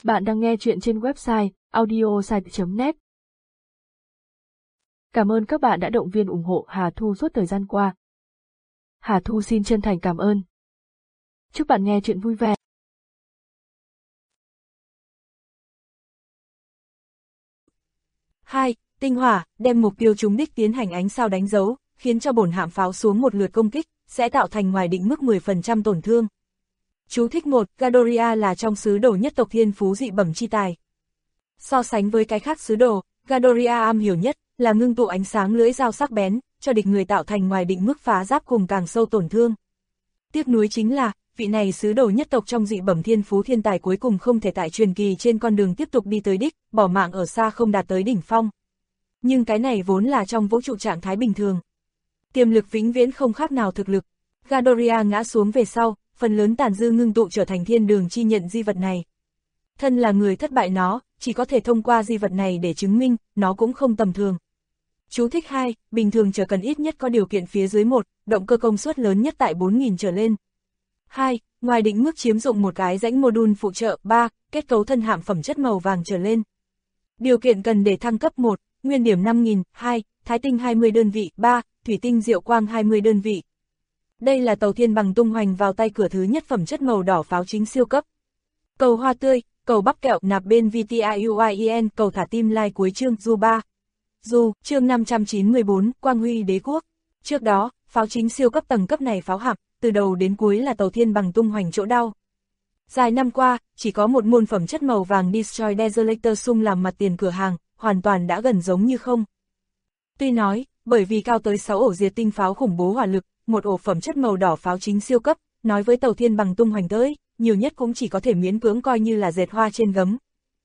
Bạn đang nghe chuyện trên website audiosite.net. Cảm ơn các bạn đã động viên ủng hộ Hà Thu suốt thời gian qua. Hà Thu xin chân thành cảm ơn. Chúc bạn nghe chuyện vui vẻ. Hai, tinh hỏa, đem mục tiêu trúng đích tiến hành ánh sao đánh dấu, khiến cho bổn hạm pháo xuống một lượt công kích, sẽ tạo thành ngoài định mức 10% tổn thương. Chú thích 1, Gadoria là trong sứ đồ nhất tộc thiên phú dị bẩm chi tài. So sánh với cái khác sứ đồ, Gadoria am hiểu nhất là ngưng tụ ánh sáng lưỡi dao sắc bén, cho địch người tạo thành ngoài định mức phá giáp cùng càng sâu tổn thương. Tiếc nuối chính là, vị này sứ đồ nhất tộc trong dị bẩm thiên phú thiên tài cuối cùng không thể tại truyền kỳ trên con đường tiếp tục đi tới đích, bỏ mạng ở xa không đạt tới đỉnh phong. Nhưng cái này vốn là trong vũ trụ trạng thái bình thường. Tiềm lực vĩnh viễn không khác nào thực lực. Gadoria ngã xuống về sau, phần lớn tàn dư ngưng tụ trở thành thiên đường chi nhận di vật này. Thân là người thất bại nó, chỉ có thể thông qua di vật này để chứng minh, nó cũng không tầm thường. Chú thích 2, bình thường trở cần ít nhất có điều kiện phía dưới 1, động cơ công suất lớn nhất tại 4.000 trở lên. 2, ngoài định mức chiếm dụng một cái rãnh module phụ trợ. 3, kết cấu thân hạm phẩm chất màu vàng trở lên. Điều kiện cần để thăng cấp 1, nguyên điểm 5.000, 2, thái tinh 20 đơn vị, 3, thủy tinh diệu quang 20 đơn vị. Đây là tàu thiên bằng tung hoành vào tay cửa thứ nhất phẩm chất màu đỏ pháo chính siêu cấp. Cầu hoa tươi, cầu bắp kẹo nạp bên VTIUIEN, cầu thả tim like cuối chương Du 3. Du, chương 594, Quang Huy Đế Quốc. Trước đó, pháo chính siêu cấp tầng cấp này pháo hạm, từ đầu đến cuối là tàu thiên bằng tung hoành chỗ đau. Dài năm qua, chỉ có một môn phẩm chất màu vàng Destroy Desolator sung làm mặt tiền cửa hàng, hoàn toàn đã gần giống như không. Tuy nói, bởi vì cao tới 6 ổ diệt tinh pháo khủng bố hỏa lực, một ổ phẩm chất màu đỏ pháo chính siêu cấp, nói với tàu thiên bằng tung hoành tới, nhiều nhất cũng chỉ có thể miễn cưỡng coi như là dệt hoa trên gấm.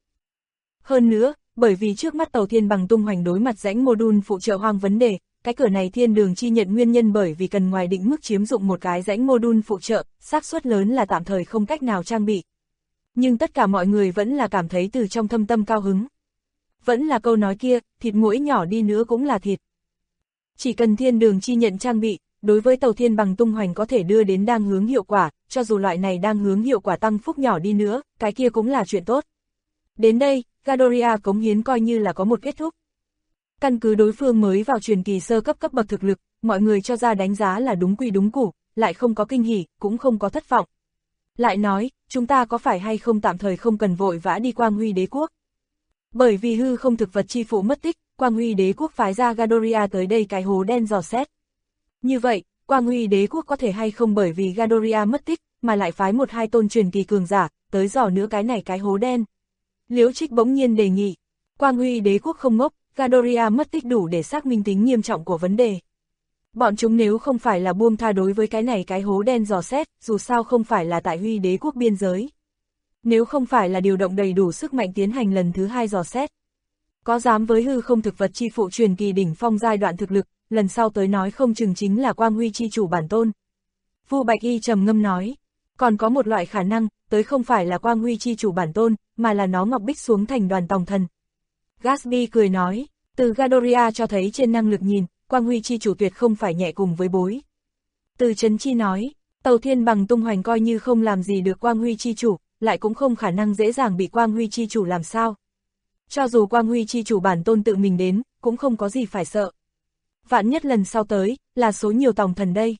Hơn nữa, bởi vì trước mắt tàu thiên bằng tung hoành đối mặt rãnh module phụ trợ hoang vấn đề, cái cửa này thiên đường chi nhận nguyên nhân bởi vì cần ngoài định mức chiếm dụng một cái rãnh module phụ trợ, xác suất lớn là tạm thời không cách nào trang bị. Nhưng tất cả mọi người vẫn là cảm thấy từ trong thâm tâm cao hứng. Vẫn là câu nói kia, thịt muỗi nhỏ đi nữa cũng là thịt. Chỉ cần thiên đường chi nhận trang bị, đối với tàu thiên bằng tung hoành có thể đưa đến đang hướng hiệu quả, cho dù loại này đang hướng hiệu quả tăng phúc nhỏ đi nữa, cái kia cũng là chuyện tốt. Đến đây, Gadoria cống hiến coi như là có một kết thúc. Căn cứ đối phương mới vào truyền kỳ sơ cấp cấp bậc thực lực, mọi người cho ra đánh giá là đúng quy đúng củ, lại không có kinh hỉ, cũng không có thất vọng. Lại nói, chúng ta có phải hay không tạm thời không cần vội vã đi Quang Huy Đế Quốc. Bởi vì hư không thực vật chi phụ mất tích, Quang Huy Đế Quốc phái ra Gadoria tới đây cái hố đen dò xét. Như vậy, Quang Huy Đế Quốc có thể hay không bởi vì Gadoria mất tích, mà lại phái một hai tôn truyền kỳ cường giả, tới dò nữa cái này cái hố đen. Liễu Trích bỗng nhiên đề nghị, Quang Huy Đế Quốc không ngốc, Gadoria mất tích đủ để xác minh tính nghiêm trọng của vấn đề. Bọn chúng nếu không phải là buông tha đối với cái này cái hố đen dò xét, dù sao không phải là tại Huy Đế Quốc biên giới. Nếu không phải là điều động đầy đủ sức mạnh tiến hành lần thứ 2 dò xét. Có dám với hư không thực vật chi phụ truyền kỳ đỉnh phong giai đoạn thực lực, lần sau tới nói không chừng chính là Quang Huy chi chủ bản tôn. Vu Bạch Y trầm ngâm nói, còn có một loại khả năng, tới không phải là Quang Huy chi chủ bản tôn, mà là nó ngọc bích xuống thành đoàn tòng thần. Gatsby cười nói, từ Gadoria cho thấy trên năng lực nhìn, Quang Huy chi chủ tuyệt không phải nhẹ cùng với bối. Từ Trấn Chi nói, tàu thiên bằng tung hoành coi như không làm gì được Quang Huy chi chủ, lại cũng không khả năng dễ dàng bị Quang Huy chi chủ làm sao. Cho dù Quang Huy chi chủ bản tôn tự mình đến, cũng không có gì phải sợ. Vạn nhất lần sau tới, là số nhiều tòng thần đây.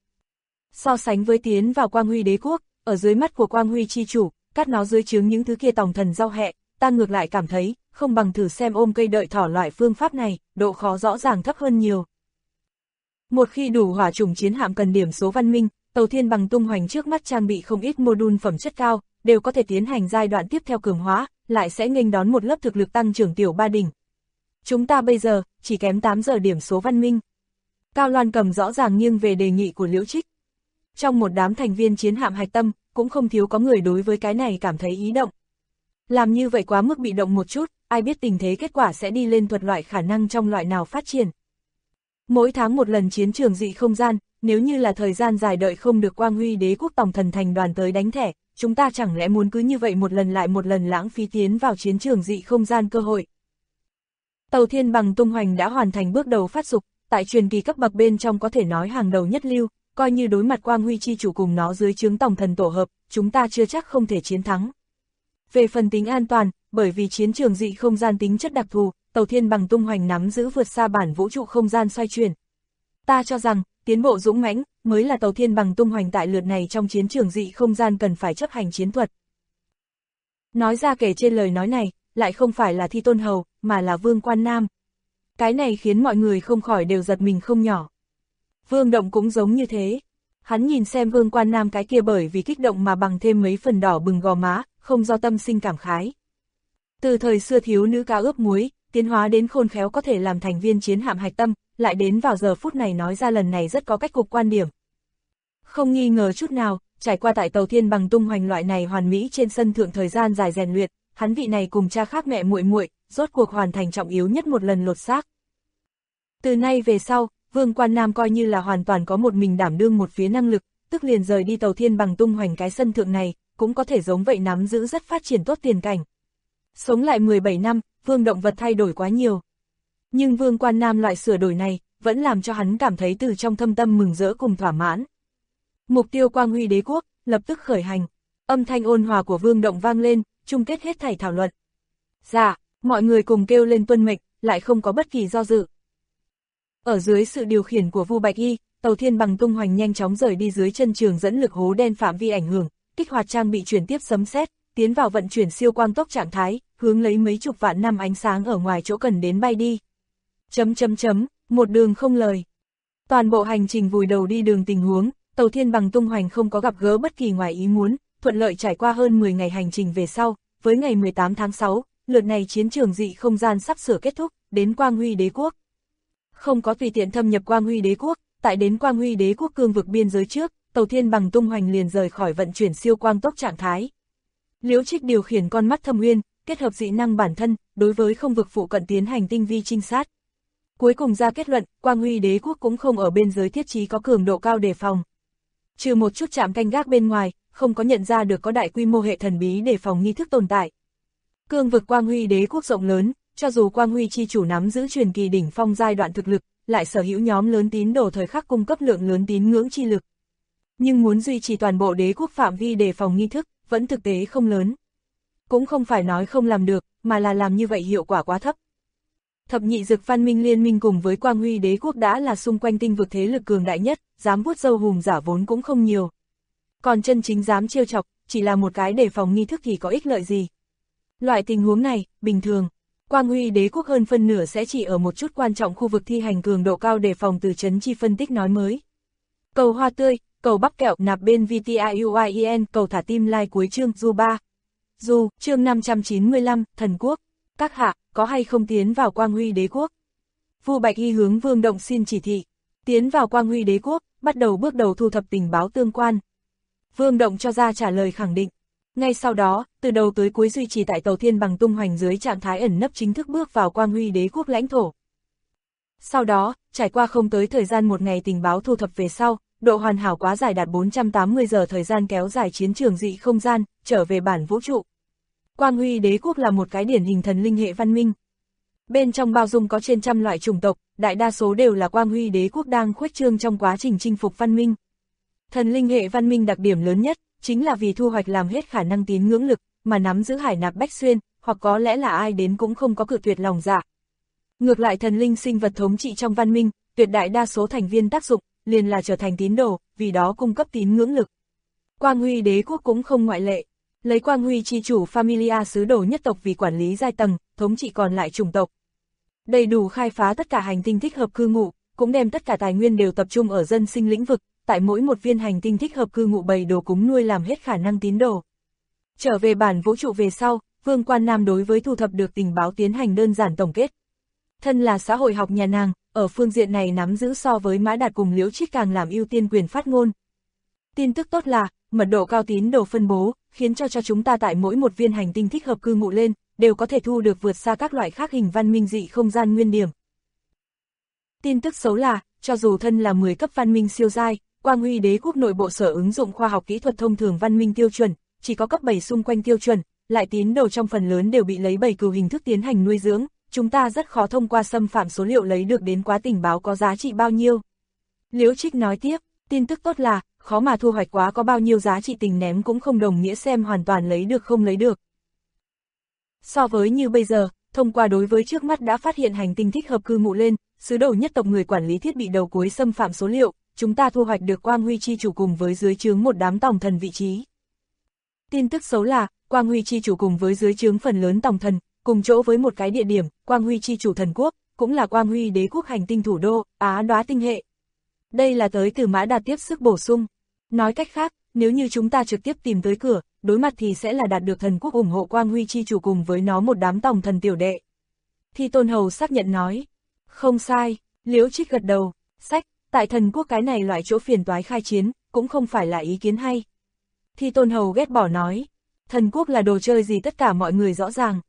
So sánh với tiến vào Quang Huy Đế Quốc, ở dưới mắt của Quang Huy chi chủ, cắt nó dưới trướng những thứ kia tòng thần rau hẹ, ta ngược lại cảm thấy, không bằng thử xem ôm cây đợi thỏ loại phương pháp này, độ khó rõ ràng thấp hơn nhiều. Một khi đủ hỏa chủng chiến hạm cần điểm số văn minh, tàu thiên bằng tung hoành trước mắt trang bị không ít module phẩm chất cao, đều có thể tiến hành giai đoạn tiếp theo cường hóa, lại sẽ nghênh đón một lớp thực lực tăng trưởng tiểu ba đỉnh. Chúng ta bây giờ, chỉ kém 8 giờ điểm số văn minh. Cao Loan Cầm rõ ràng nghiêng về đề nghị của Liễu Trích. Trong một đám thành viên chiến hạm hạch tâm, cũng không thiếu có người đối với cái này cảm thấy ý động. Làm như vậy quá mức bị động một chút, ai biết tình thế kết quả sẽ đi lên thuật loại khả năng trong loại nào phát triển. Mỗi tháng một lần chiến trường dị không gian, nếu như là thời gian dài đợi không được Quang Huy Đế Quốc tòng thần thành đoàn tới đánh thẻ, chúng ta chẳng lẽ muốn cứ như vậy một lần lại một lần lãng phí tiến vào chiến trường dị không gian cơ hội. Tàu thiên bằng tung hoành đã hoàn thành bước đầu phát dục, tại truyền kỳ cấp bậc bên trong có thể nói hàng đầu nhất lưu, coi như đối mặt Quang Huy chi chủ cùng nó dưới trướng tòng thần tổ hợp, chúng ta chưa chắc không thể chiến thắng. Về phần tính an toàn, bởi vì chiến trường dị không gian tính chất đặc thù, tàu thiên bằng tung hoành nắm giữ vượt xa bản vũ trụ không gian xoay chuyển. Ta cho rằng, tiến bộ dũng mãnh mới là tàu thiên bằng tung hoành tại lượt này trong chiến trường dị không gian cần phải chấp hành chiến thuật. Nói ra kể trên lời nói này, lại không phải là Thi Tôn Hầu, mà là Vương Quan Nam. Cái này khiến mọi người không khỏi đều giật mình không nhỏ. Vương Động cũng giống như thế. Hắn nhìn xem Vương Quan Nam cái kia bởi vì kích động mà bằng thêm mấy phần đỏ bừng gò má, không do tâm sinh cảm khái. Từ thời xưa thiếu nữ cá ướp muối, tiến hóa đến khôn khéo có thể làm thành viên chiến hạm hạch tâm, lại đến vào giờ phút này nói ra lần này rất có cách cục quan điểm. Không nghi ngờ chút nào, trải qua tại tàu thiên bằng tung hoành loại này hoàn mỹ trên sân thượng thời gian dài rèn luyện, hắn vị này cùng cha khác mẹ muội muội, rốt cuộc hoàn thành trọng yếu nhất một lần lột xác. Từ nay về sau, Vương Quan Nam coi như là hoàn toàn có một mình đảm đương một phía năng lực, tức liền rời đi tàu thiên bằng tung hoành cái sân thượng này, cũng có thể giống vậy nắm giữ rất phát triển tốt tiền cảnh. Sống lại 17 năm, Vương Động vật thay đổi quá nhiều. Nhưng Vương Quan Nam loại sửa đổi này, vẫn làm cho hắn cảm thấy từ trong thâm tâm mừng rỡ cùng thỏa mãn. Mục tiêu quang huy đế quốc, lập tức khởi hành. Âm thanh ôn hòa của Vương Động vang lên, chung kết hết thảy thảo luận. Dạ, mọi người cùng kêu lên tuân mệnh, lại không có bất kỳ do dự. Ở dưới sự điều khiển của Vu Bạch Y, tàu thiên bằng tung hoành nhanh chóng rời đi dưới chân trường dẫn lực hố đen phạm vi ảnh hưởng, kích hoạt trang bị chuyển tiếp sấm sét, tiến vào vận chuyển siêu quang tốc trạng thái, hướng lấy mấy chục vạn năm ánh sáng ở ngoài chỗ cần đến bay đi. Một đường không lời. Toàn bộ hành trình vùi đầu đi đường tình huống, tàu thiên bằng tung hoành không có gặp gỡ bất kỳ ngoài ý muốn, thuận lợi trải qua hơn 10 ngày hành trình về sau, với ngày 18 tháng 6, lượt này chiến trường dị không gian sắp sửa kết thúc, đến Quang Huy Đế quốc. Không có tùy tiện thâm nhập Quang Huy Đế quốc, tại đến Quang Huy Đế quốc cương vực biên giới trước, tàu thiên bằng tung hoành liền rời khỏi vận chuyển siêu quang tốc trạng thái. Liễu Trích điều khiển con mắt thâm uyên, kết hợp dị năng bản thân, đối với không vực phụ cận tiến hành tinh vi trinh sát. Cuối cùng ra kết luận, Quang Huy Đế quốc cũng không ở bên giới thiết trí có cường độ cao đề phòng. Trừ một chút trạm canh gác bên ngoài, không có nhận ra được có đại quy mô hệ thần bí đề phòng nghi thức tồn tại. Cương vực Quang Huy Đế quốc rộng lớn, cho dù Quang Huy chi chủ nắm giữ truyền kỳ đỉnh phong giai đoạn thực lực, lại sở hữu nhóm lớn tín đồ thời khắc cung cấp lượng lớn tín ngưỡng chi lực. Nhưng muốn duy trì toàn bộ đế quốc phạm vi đề phòng nghi thức, vẫn thực tế không lớn. Cũng không phải nói không làm được, mà là làm như vậy hiệu quả quá thấp. Thập nhị dực văn minh liên minh cùng với Quang Huy Đế quốc đã là xung quanh tinh vực thế lực cường đại nhất, dám vuốt râu hùng giả vốn cũng không nhiều. Còn chân chính dám trêu chọc, chỉ là một cái đề phòng nghi thức thì có ích lợi gì. Loại tình huống này, bình thường, Quang Huy Đế quốc hơn phân nửa sẽ chỉ ở một chút quan trọng khu vực thi hành cường độ cao đề phòng từ Trấn Chi phân tích nói mới. Cầu hoa tươi, cầu bắp kẹo nạp bên VTIUIEN, cầu thả tim like cuối chương Du 3. Du, chương 595, Thần Quốc. Các hạ, có hay không tiến vào Quang Huy Đế quốc? Vu Bạch Y hướng Vương Động xin chỉ thị. Tiến vào Quang Huy Đế quốc, bắt đầu bước đầu thu thập tình báo tương quan. Vương Động cho ra trả lời khẳng định. Ngay sau đó, từ đầu tới cuối duy trì tại tàu thiên bằng tung hoành dưới trạng thái ẩn nấp chính thức bước vào Quang Huy Đế quốc lãnh thổ. Sau đó, trải qua không tới thời gian một ngày tình báo thu thập về sau, độ hoàn hảo quá dài đạt 480 giờ thời gian kéo dài chiến trường dị không gian, trở về bản vũ trụ. Quang Huy Đế quốc là một cái điển hình thần linh hệ văn minh. Bên trong bao dung có trên trăm loại chủng tộc, đại đa số đều là Quang Huy Đế quốc đang khuếch trương trong quá trình chinh phục văn minh. Thần linh hệ văn minh đặc điểm lớn nhất, chính là vì thu hoạch làm hết khả năng tín ngưỡng lực, mà nắm giữ hải nạp bách xuyên, hoặc có lẽ là ai đến cũng không có cự tuyệt lòng dạ. Ngược lại thần linh sinh vật thống trị trong văn minh, tuyệt đại đa số thành viên tác dụng, liền là trở thành tín đồ, vì đó cung cấp tín ngưỡng lực. Quang Huy Đế quốc cũng không ngoại lệ. Lấy Quang Huy chi chủ Familia sứ đồ nhất tộc vì quản lý giai tầng, thống trị còn lại chủng tộc. Đầy đủ khai phá tất cả hành tinh thích hợp cư ngụ, cũng đem tất cả tài nguyên đều tập trung ở dân sinh lĩnh vực, tại mỗi một viên hành tinh thích hợp cư ngụ bày đồ cúng nuôi làm hết khả năng tín đồ. Trở về bản vũ trụ về sau, Vương Quan Nam đối với thu thập được tình báo tiến hành đơn giản tổng kết. Thân là xã hội học nhà nàng, ở phương diện này nắm giữ so với Mã Đạt cùng Liễu Trích càng làm ưu tiên quyền phát ngôn. Tin tức tốt là, mật độ cao tín đồ phân bố, khiến cho chúng ta tại mỗi một viên hành tinh thích hợp cư ngụ lên, đều có thể thu được vượt xa các loại khác hình văn minh dị không gian nguyên điểm. Tin tức xấu là, cho dù thân là 10 cấp văn minh siêu giai, Quang Huy Đế quốc nội bộ sở ứng dụng khoa học kỹ thuật thông thường văn minh tiêu chuẩn, chỉ có cấp 7 xung quanh tiêu chuẩn, lại tín đồ trong phần lớn đều bị lấy bầy cừu hình thức tiến hành nuôi dưỡng, chúng ta rất khó thông qua xâm phạm số liệu lấy được đến quá tình báo có giá trị bao nhiêu. Liễu Trích nói tiếp, tin tức tốt là, khó mà thu hoạch quá có bao nhiêu giá trị tình ném cũng không đồng nghĩa xem hoàn toàn lấy được không lấy được. So với như bây giờ, thông qua đối với trước mắt đã phát hiện hành tinh thích hợp cư ngụ lên, sứ đồ nhất tộc người quản lý thiết bị đầu cuối xâm phạm số liệu, chúng ta thu hoạch được Quang Huy chi chủ cùng với dưới trướng một đám tòng thần vị trí. Tin tức xấu là, Quang Huy chi chủ cùng với dưới trướng phần lớn tòng thần, cùng chỗ với một cái địa điểm, Quang Huy chi chủ thần quốc, cũng là Quang Huy đế quốc hành tinh thủ đô, Á Đoá tinh hệ. Đây là tới từ Mã Đạt tiếp sức bổ sung. Nói cách khác, nếu như chúng ta trực tiếp tìm tới cửa, đối mặt thì sẽ là đạt được thần quốc ủng hộ Quang Huy chi chủ cùng với nó một đám tòng thần tiểu đệ. Thi Tôn Hầu xác nhận nói. Không sai, Liễu Trích gật đầu, sách, tại thần quốc cái này loại chỗ phiền toái khai chiến, cũng không phải là ý kiến hay. Thi Tôn Hầu ghét bỏ nói, thần quốc là đồ chơi gì tất cả mọi người rõ ràng.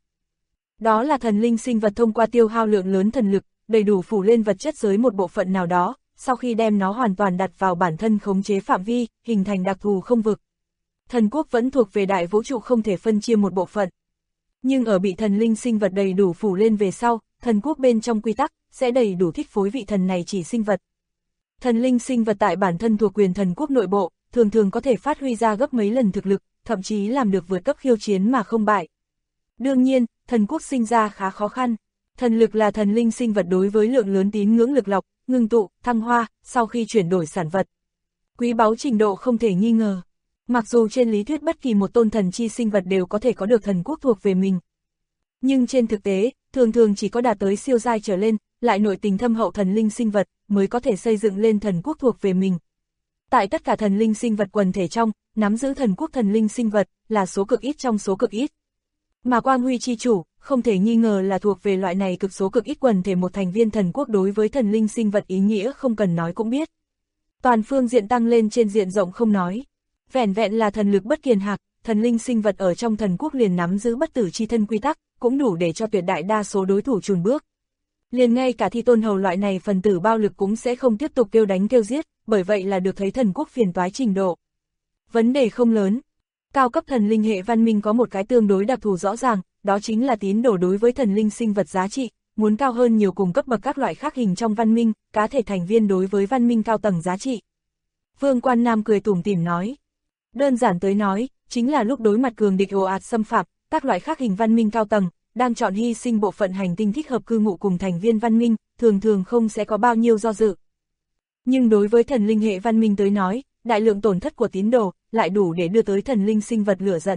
Đó là thần linh sinh vật thông qua tiêu hao lượng lớn thần lực, đầy đủ phủ lên vật chất giới một bộ phận nào đó, sau khi đem nó hoàn toàn đặt vào bản thân khống chế phạm vi, hình thành đặc thù không vực. Thần quốc vẫn thuộc về đại vũ trụ không thể phân chia một bộ phận. Nhưng ở bị thần linh sinh vật đầy đủ phủ lên về sau, thần quốc bên trong quy tắc, sẽ đầy đủ thích phối vị thần này chỉ sinh vật. Thần linh sinh vật tại bản thân thuộc quyền thần quốc nội bộ, thường thường có thể phát huy ra gấp mấy lần thực lực, thậm chí làm được vượt cấp khiêu chiến mà không bại. Đương nhiên, thần quốc sinh ra khá khó khăn. Thần lực là thần linh sinh vật đối với lượng lớn tín ngưỡng lực lọc, ngưng tụ, thăng hoa, sau khi chuyển đổi sản vật. Quý báu trình độ không thể nghi ngờ. Mặc dù trên lý thuyết bất kỳ một tôn thần chi sinh vật đều có thể có được thần quốc thuộc về mình. Nhưng trên thực tế, thường thường chỉ có đạt tới siêu giai trở lên, lại nội tình thâm hậu thần linh sinh vật, mới có thể xây dựng lên thần quốc thuộc về mình. Tại tất cả thần linh sinh vật quần thể trong, nắm giữ thần quốc thần linh sinh vật, là số cực ít trong số cực ít. Mà Quang Huy chi chủ, không thể nghi ngờ là thuộc về loại này cực số cực ít quần thể một thành viên thần quốc đối với thần linh sinh vật ý nghĩa không cần nói cũng biết. Toàn phương diện tăng lên trên diện rộng không nói. Vẻn vẹn là thần lực bất kiền hạc, thần linh sinh vật ở trong thần quốc liền nắm giữ bất tử chi thân quy tắc, cũng đủ để cho tuyệt đại đa số đối thủ chùn bước. Liền ngay cả Thi Tôn Hầu loại này phần tử bao lực cũng sẽ không tiếp tục kêu đánh kêu giết, bởi vậy là được thấy thần quốc phiền toái trình độ. Vấn đề không lớn. Cao cấp thần linh hệ văn minh có một cái tương đối đặc thù rõ ràng, đó chính là tín đồ đối với thần linh sinh vật giá trị, muốn cao hơn nhiều cùng cấp bậc các loại khác hình trong văn minh, cá thể thành viên đối với văn minh cao tầng giá trị. Vương Quan Nam cười tủm tỉm nói. Đơn giản tới nói, chính là lúc đối mặt cường địch ồ ạt xâm phạm, các loại khác hình văn minh cao tầng, đang chọn hy sinh bộ phận hành tinh thích hợp cư ngụ cùng thành viên văn minh, thường thường không sẽ có bao nhiêu do dự. Nhưng đối với thần linh hệ văn minh tới nói, đại lượng tổn thất của tín đồ, lại đủ để đưa tới thần linh sinh vật lửa giận.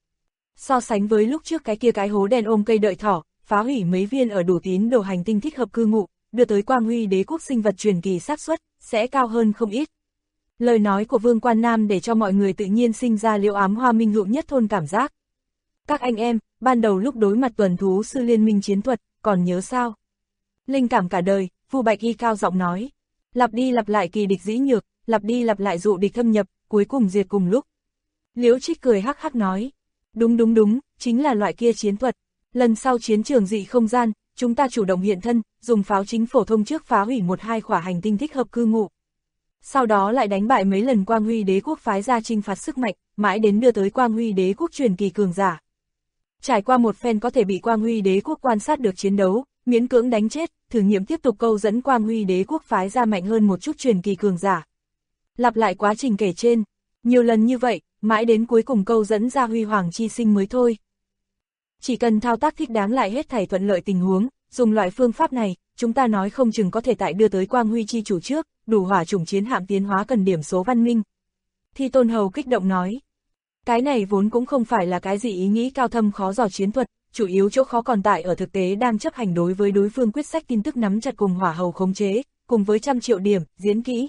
So sánh với lúc trước cái kia cái hố đen ôm cây đợi thỏ, phá hủy mấy viên ở đủ tín đồ hành tinh thích hợp cư ngụ, đưa tới Quang Huy đế quốc sinh vật truyền kỳ xác suất sẽ cao hơn không ít. Lời nói của Vương Quan Nam để cho mọi người tự nhiên sinh ra Liễu Ám Hoa Minh Hữu Nhất Thôn cảm giác. Các anh em, ban đầu lúc đối mặt tuần thú sư liên minh chiến thuật, còn nhớ sao? Linh cảm cả đời, Vu Bạch Y cao giọng nói. Lặp đi lặp lại kỳ địch dĩ nhược, lặp đi lặp lại dụ địch thâm nhập, cuối cùng diệt cùng lúc. Liễu Trích cười hắc hắc nói. Đúng, chính là loại kia chiến thuật. Lần sau chiến trường dị không gian, chúng ta chủ động hiện thân, dùng pháo chính phổ thông trước phá hủy một hai khỏa hành tinh thích hợp cư ngụ. Sau đó lại đánh bại mấy lần Quang Huy đế quốc phái ra chinh phạt sức mạnh, mãi đến đưa tới Quang Huy đế quốc truyền kỳ cường giả. Trải qua một phen có thể bị Quang Huy đế quốc quan sát được chiến đấu, miễn cưỡng đánh chết, thử nghiệm tiếp tục câu dẫn Quang Huy đế quốc phái ra mạnh hơn một chút truyền kỳ cường giả. Lặp lại quá trình kể trên, nhiều lần như vậy, mãi đến cuối cùng câu dẫn ra huy hoàng chi sinh mới thôi. Chỉ cần thao tác thích đáng lại hết thảy thuận lợi tình huống, dùng loại phương pháp này, chúng ta nói không chừng có thể tại đưa tới Quang Huy chi chủ trước, đủ hỏa chủng chiến hạm tiến hóa cần điểm số văn minh. Thi Tôn Hầu kích động nói. Cái này vốn cũng không phải là cái gì ý nghĩ cao thâm khó dò chiến thuật, chủ yếu chỗ khó còn tại ở thực tế đang chấp hành đối với đối phương quyết sách tin tức nắm chặt cùng hỏa hầu khống chế, cùng với 100 triệu điểm, diễn kỹ.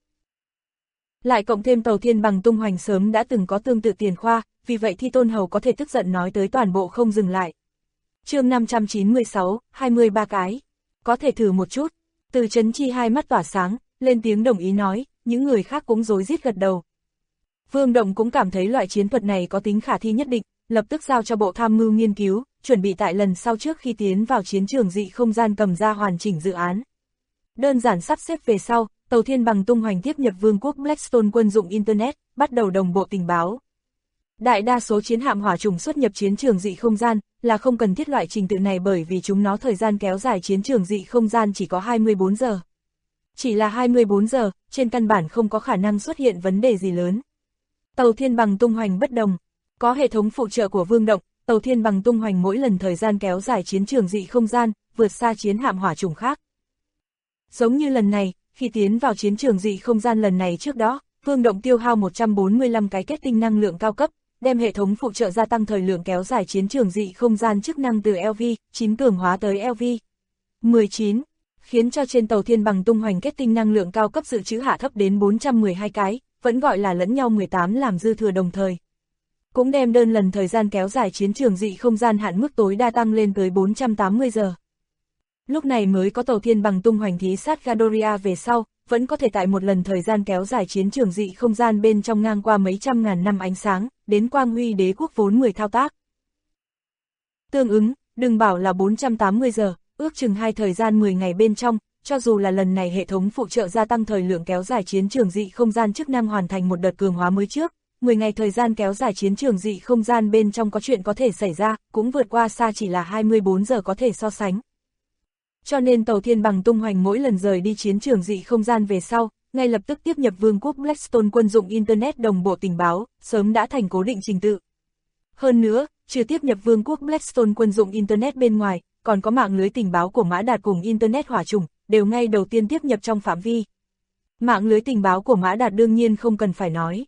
Lại cộng thêm Tàu Thiên Bằng tung hoành sớm đã từng có tương tự tiền khoa, vì vậy Thi Tôn Hầu có thể tức giận nói tới toàn bộ không dừng lại. Chương 596, 23 cái. Có thể thử một chút. Từ Chấn Chi hai mắt tỏa sáng, lên tiếng đồng ý nói, những người khác cũng rối rít gật đầu. Vương Động cũng cảm thấy loại chiến thuật này có tính khả thi nhất định, lập tức giao cho bộ tham mưu nghiên cứu, chuẩn bị tại lần sau trước khi tiến vào chiến trường dị không gian cầm ra hoàn chỉnh dự án. Đơn giản sắp xếp về sau, Tàu Thiên Bằng tung hoành tiếp nhập vương quốc Blackstone quân dụng Internet, bắt đầu đồng bộ tình báo. Đại đa số chiến hạm hỏa trùng xuất nhập chiến trường dị không gian là không cần thiết loại trình tự này bởi vì chúng nó thời gian kéo dài chiến trường dị không gian chỉ có 24 giờ. Chỉ là 24 giờ, trên căn bản không có khả năng xuất hiện vấn đề gì lớn. Tàu Thiên Bằng tung hoành bất đồng, có hệ thống phụ trợ của Vương Động, tàu thiên bằng tung hoành mỗi lần thời gian kéo dài chiến trường dị không gian, vượt xa chiến hạm hỏa trùng khác. Giống như lần này, khi tiến vào chiến trường dị không gian lần này trước đó, Vương Động tiêu hao 145 cái kết tinh năng lượng cao cấp, đem hệ thống phụ trợ gia tăng thời lượng kéo dài chiến trường dị không gian chức năng từ LV9 cường hóa tới LV19, khiến cho trên tàu thiên bằng tung hoành kết tinh năng lượng cao cấp dự trữ hạ thấp đến 412 cái, vẫn gọi là lẫn nhau 18 làm dư thừa đồng thời. Cũng đem đơn lần thời gian kéo dài chiến trường dị không gian hạn mức tối đa tăng lên tới 480 giờ. Lúc này mới có tàu thiên bằng tung hoành thí sát Gadoria về sau, vẫn có thể tại một lần thời gian kéo dài chiến trường dị không gian bên trong ngang qua mấy trăm ngàn năm ánh sáng, đến Quang Huy Đế quốc vốn 10 thao tác. Tương ứng, đừng bảo là 480 giờ, ước chừng 2 thời gian 10 ngày bên trong, cho dù là lần này hệ thống phụ trợ gia tăng thời lượng kéo dài chiến trường dị không gian chức năng hoàn thành một đợt cường hóa mới trước, 10 ngày thời gian kéo dài chiến trường dị không gian bên trong có chuyện có thể xảy ra, cũng vượt qua xa chỉ là 24 giờ có thể so sánh. Cho nên tàu thiên bằng tung hoành mỗi lần rời đi chiến trường dị không gian về sau, ngay lập tức tiếp nhập Vương quốc Blackstone quân dụng Internet đồng bộ tình báo, sớm đã thành cố định trình tự. Hơn nữa, trừ tiếp nhập Vương quốc Blackstone quân dụng Internet bên ngoài, còn có mạng lưới tình báo của Mã Đạt cùng Internet hỏa trùng, đều ngay đầu tiên tiếp nhập trong phạm vi. Mạng lưới tình báo của Mã Đạt đương nhiên không cần phải nói.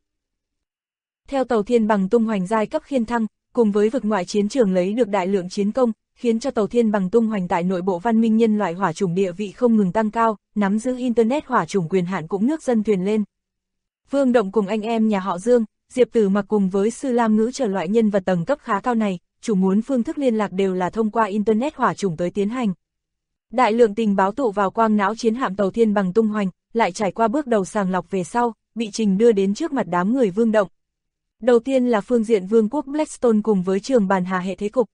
Theo tàu thiên bằng tung hoành giai cấp khiên thăng, cùng với vực ngoại chiến trường lấy được đại lượng chiến công, khiến cho tàu thiên bằng tung hoành tại nội bộ văn minh nhân loại hỏa chủng địa vị không ngừng tăng cao, nắm giữ Internet hỏa chủng quyền hạn cũng nước dân thuyền lên. Vương Động cùng anh em nhà họ Dương, Diệp Tử Mặc cùng với Sư Lam Ngữ trở loại nhân vật tầng cấp khá cao này, chủ muốn phương thức liên lạc đều là thông qua Internet hỏa chủng tới tiến hành. Đại lượng tình báo tụ vào quang não chiến hạm tàu thiên bằng tung hoành, lại trải qua bước đầu sàng lọc về sau, bị trình đưa đến trước mặt đám người Vương Động. Đầu tiên là phương diện Vương quốc Blackstone cùng với trường bàn hà hệ thế cục.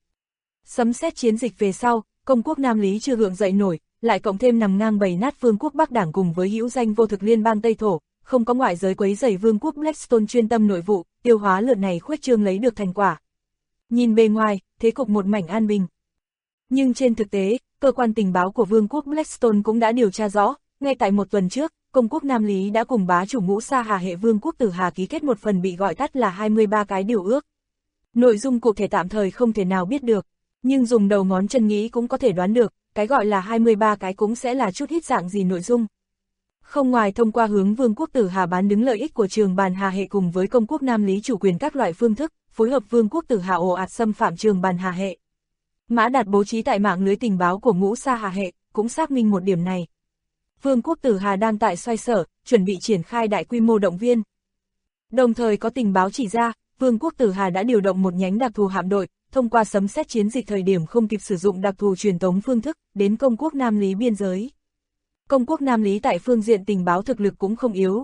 Sấm xét chiến dịch về sau, công quốc Nam Lý chưa gượng dậy nổi, lại cộng thêm nằm ngang bầy nát Vương quốc Bắc Đảng cùng với hữu danh vô thực liên bang Tây Thổ, không có ngoại giới quấy rầy Vương quốc Blackstone chuyên tâm nội vụ, tiêu hóa lượt này khuếch trương lấy được thành quả. Nhìn bề ngoài, thế cục một mảnh an bình. Nhưng trên thực tế, cơ quan tình báo của Vương quốc Blackstone cũng đã điều tra rõ, ngay tại một tuần trước, công quốc Nam Lý đã cùng bá chủ Ngũ Sa Hà hệ Vương quốc Tử Hà ký kết một phần bị gọi tắt là 23 cái điều ước. Nội dung cụ thể tạm thời không thể nào biết được, nhưng dùng đầu ngón chân nghĩ cũng có thể đoán được, cái gọi là 23 cái cũng sẽ là chút ít dạng gì nội dung. Không ngoài thông qua hướng Vương quốc Tử Hà bán đứng lợi ích của trường bàn hà hệ cùng với công quốc Nam Lý chủ quyền các loại phương thức, phối hợp Vương quốc Tử Hà ồ ạt xâm phạm trường bàn hà hệ. Mã Đạt bố trí tại mạng lưới tình báo của Ngũ Sa Hà hệ, cũng xác minh một điểm này. Vương quốc Tử Hà đang tại xoay sở, chuẩn bị triển khai đại quy mô động viên. Đồng thời có tình báo chỉ ra, Vương quốc Tử Hà đã điều động một nhánh đặc thù hạm đội, thông qua sấm xét chiến dịch thời điểm không kịp sử dụng đặc thù truyền tống phương thức, đến công quốc Nam Lý biên giới. Công quốc Nam Lý tại phương diện tình báo thực lực cũng không yếu.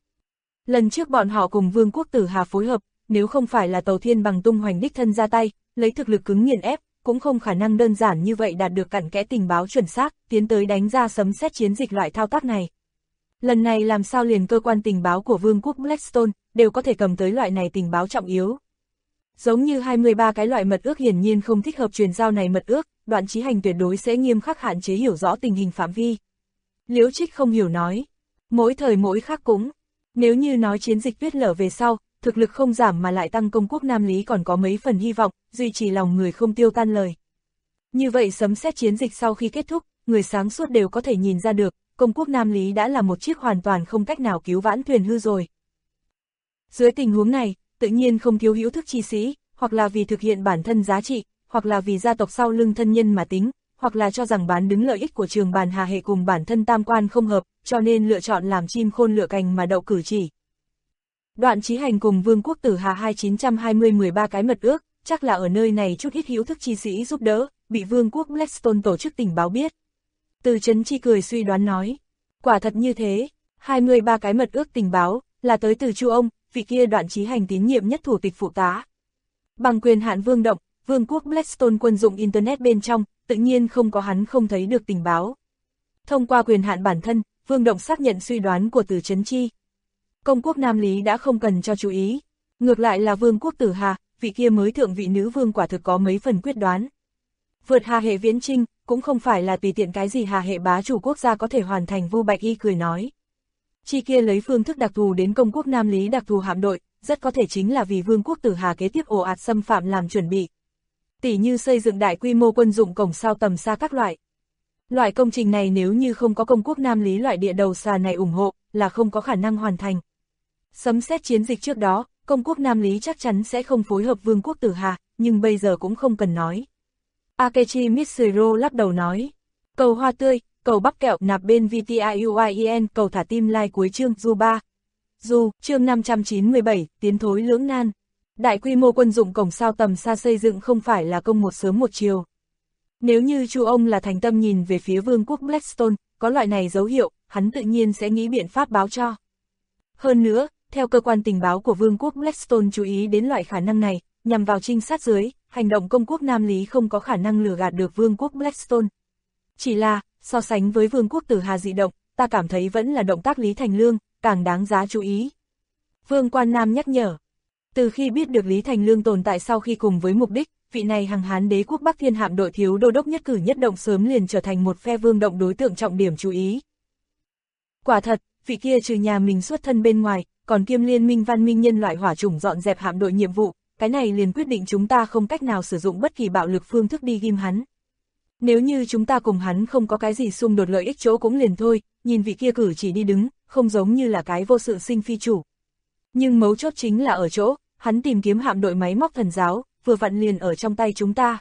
Lần trước bọn họ cùng Vương quốc Tử Hà phối hợp, nếu không phải là tàu thiên bằng tung hoành đích thân ra tay, lấy thực lực cứng nghiền ép, cũng không khả năng đơn giản như vậy đạt được cặn kẽ tình báo chuẩn xác, tiến tới đánh ra sấm xét chiến dịch loại thao tác này. Lần này làm sao liền cơ quan tình báo của Vương quốc Blackstone, đều có thể cầm tới loại này tình báo trọng yếu. Giống như 23 cái loại mật ước hiển nhiên không thích hợp truyền giao này mật ước, Đoạn Chí Hành tuyệt đối sẽ nghiêm khắc hạn chế hiểu rõ tình hình phạm vi. Liễu Trích không hiểu nói, mỗi thời mỗi khác cũng, nếu như nói chiến dịch tuyết lở về sau, thực lực không giảm mà lại tăng công quốc Nam Lý còn có mấy phần hy vọng, duy trì lòng người không tiêu tan lời. Như vậy sấm xét chiến dịch sau khi kết thúc, người sáng suốt đều có thể nhìn ra được, công quốc Nam Lý đã là một chiếc hoàn toàn không cách nào cứu vãn thuyền hư rồi. Dưới tình huống này, tự nhiên không thiếu hữu thức chi sĩ, hoặc là vì thực hiện bản thân giá trị, hoặc là vì gia tộc sau lưng thân nhân mà tính, hoặc là cho rằng bán đứng lợi ích của trường bàn hà hệ cùng bản thân tam quan không hợp, cho nên lựa chọn làm chim khôn lựa cành mà đậu cử chỉ. Đoạn Chí Hành cùng Vương quốc Tử Hà 2920-13 cái mật ước, chắc là ở nơi này chút ít hữu thức chi sĩ giúp đỡ, bị Vương quốc Blackstone tổ chức tình báo biết. Từ Trấn Chi cười suy đoán nói, quả thật như thế, 23 cái mật ước tình báo, là tới từ Chu ông, vị kia Đoạn Chí Hành tín nhiệm nhất thủ tịch phụ tá. Bằng quyền hạn Vương Động, Vương quốc Blackstone quân dụng Internet bên trong, tự nhiên không có hắn không thấy được tình báo. Thông qua quyền hạn bản thân, Vương Động xác nhận suy đoán của Từ Trấn Chi. Công quốc Nam Lý đã không cần cho chú ý. Ngược lại là Vương quốc Tử Hà, vị kia mới thượng vị nữ vương quả thực có mấy phần quyết đoán. Vượt hà hệ viễn chinh, cũng không phải là tùy tiện cái gì hà hệ bá chủ quốc gia có thể hoàn thành. Vu Bạch Y cười nói. Chi kia lấy phương thức đặc thù đến công quốc Nam Lý đặc thù hạm đội, rất có thể chính là vì Vương quốc Tử Hà kế tiếp ồ ạt xâm phạm làm chuẩn bị. Tỉ như xây dựng đại quy mô quân dụng cổng sao tầm xa các loại. Loại công trình này nếu như không có công quốc Nam Lý loại địa đầu xà này ủng hộ, là không có khả năng hoàn thành. Sấm xét chiến dịch trước đó, công quốc Nam Lý chắc chắn sẽ không phối hợp Vương quốc Tử Hà, nhưng bây giờ cũng không cần nói. Akechi Mitsuro lắc đầu nói. Cầu hoa tươi, cầu bắp kẹo nạp bên VTIUIEN, cầu thả tim like cuối chương Du 3. Du, chương 597, tiến thối lưỡng nan. Đại quy mô quân dụng cổng sao tầm xa xây dựng không phải là công một sớm một chiều. Nếu như Chu ông là thành tâm nhìn về phía Vương quốc Blackstone, có loại này dấu hiệu, hắn tự nhiên sẽ nghĩ biện pháp báo cho. Hơn nữa, theo cơ quan tình báo của Vương quốc Blackstone chú ý đến loại khả năng này, nhằm vào trinh sát dưới, hành động công quốc Nam Lý không có khả năng lừa gạt được Vương quốc Blackstone. Chỉ là, so sánh với Vương quốc Tử Hà dị động, ta cảm thấy vẫn là động tác Lý Thành Lương, càng đáng giá chú ý. Vương Quan Nam nhắc nhở. Từ khi biết được Lý Thành Lương tồn tại sau khi cùng với mục đích, vị này hằng hán đế quốc Bắc Thiên hạm đội thiếu đô đốc nhất cử nhất động sớm liền trở thành một phe vương động đối tượng trọng điểm chú ý. Quả thật, vị kia trừ nhà mình xuất thân bên ngoài, còn kiêm liên minh văn minh nhân loại hỏa chủng dọn dẹp hạm đội nhiệm vụ, cái này liền quyết định chúng ta không cách nào sử dụng bất kỳ bạo lực phương thức đi ghim hắn. Nếu như chúng ta cùng hắn không có cái gì xung đột lợi ích chỗ cũng liền thôi, nhìn vị kia cử chỉ đi đứng, không giống như là cái vô sự sinh phi chủ. Nhưng mấu chốt chính là ở chỗ, hắn tìm kiếm hạm đội máy móc thần giáo, vừa vặn liền ở trong tay chúng ta.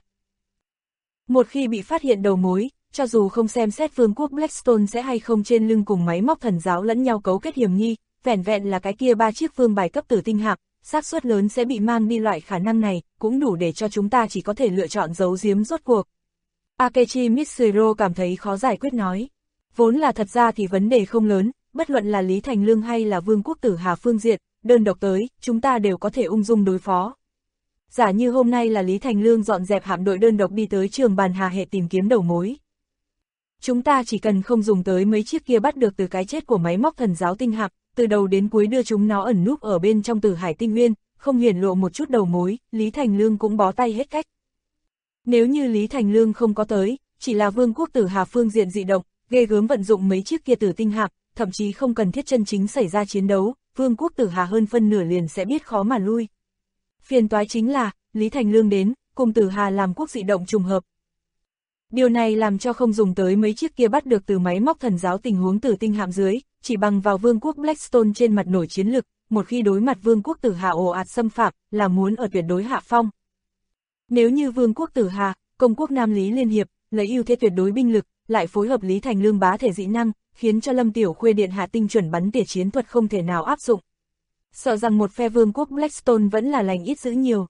Một khi bị phát hiện đầu mối, cho dù không xem xét Vương quốc Blackstone sẽ hay không trên lưng cùng máy móc thần giáo lẫn nhau cấu kết hiểm nghi, vẻn vẹn là cái kia 3 chiếc vương bài cấp tử tinh hạm, xác suất lớn sẽ bị mang đi, loại khả năng này, cũng đủ để cho chúng ta chỉ có thể lựa chọn giấu giếm rốt cuộc. Akechi Mitsuro cảm thấy khó giải quyết nói. Vốn là thật ra thì vấn đề không lớn, bất luận là Lý Thành Lương hay là Vương quốc Tử Hà phương diện, đơn độc tới, chúng ta đều có thể ung dung đối phó. Giả như hôm nay là Lý Thành Lương dọn dẹp hạm đội đơn độc đi tới trường bàn Hà Hệ tìm kiếm đầu mối. Chúng ta chỉ cần không dùng tới mấy chiếc kia bắt được từ cái chết của máy móc thần giáo tinh hạm, từ đầu đến cuối đưa chúng nó ẩn núp ở bên trong Tử Hải tinh nguyên, không hiển lộ một chút đầu mối, Lý Thành Lương cũng bó tay hết cách. Nếu như Lý Thành Lương không có tới, chỉ là Vương quốc Tử Hà phương diện dị động, ghê gớm vận dụng mấy chiếc kia tử tinh hạm, thậm chí không cần thiết chân chính xảy ra chiến đấu, Vương quốc Tử Hà hơn phân nửa liền sẽ biết khó mà lui. Phiền toái chính là, Lý Thành Lương đến, cùng Tử Hà làm quốc dị động trùng hợp. Điều này làm cho không dùng tới mấy chiếc kia bắt được từ máy móc thần giáo tình huống tử tinh hạm dưới, chỉ bằng vào Vương quốc Blackstone trên mặt nổi chiến lực, một khi đối mặt Vương quốc Tử Hà ồ ạt xâm phạm, là muốn ở tuyệt đối hạ phong. Nếu như Vương quốc Tử Hà, công quốc Nam Lý liên hiệp, lấy ưu thế tuyệt đối binh lực, lại phối hợp Lý Thành Lương bá thể dị năng, khiến cho Lâm Tiểu Khuê điện hạ tinh chuẩn bắn tỉa chiến thuật không thể nào áp dụng. Sợ rằng một phe Vương quốc Blackstone vẫn là lành ít dữ nhiều.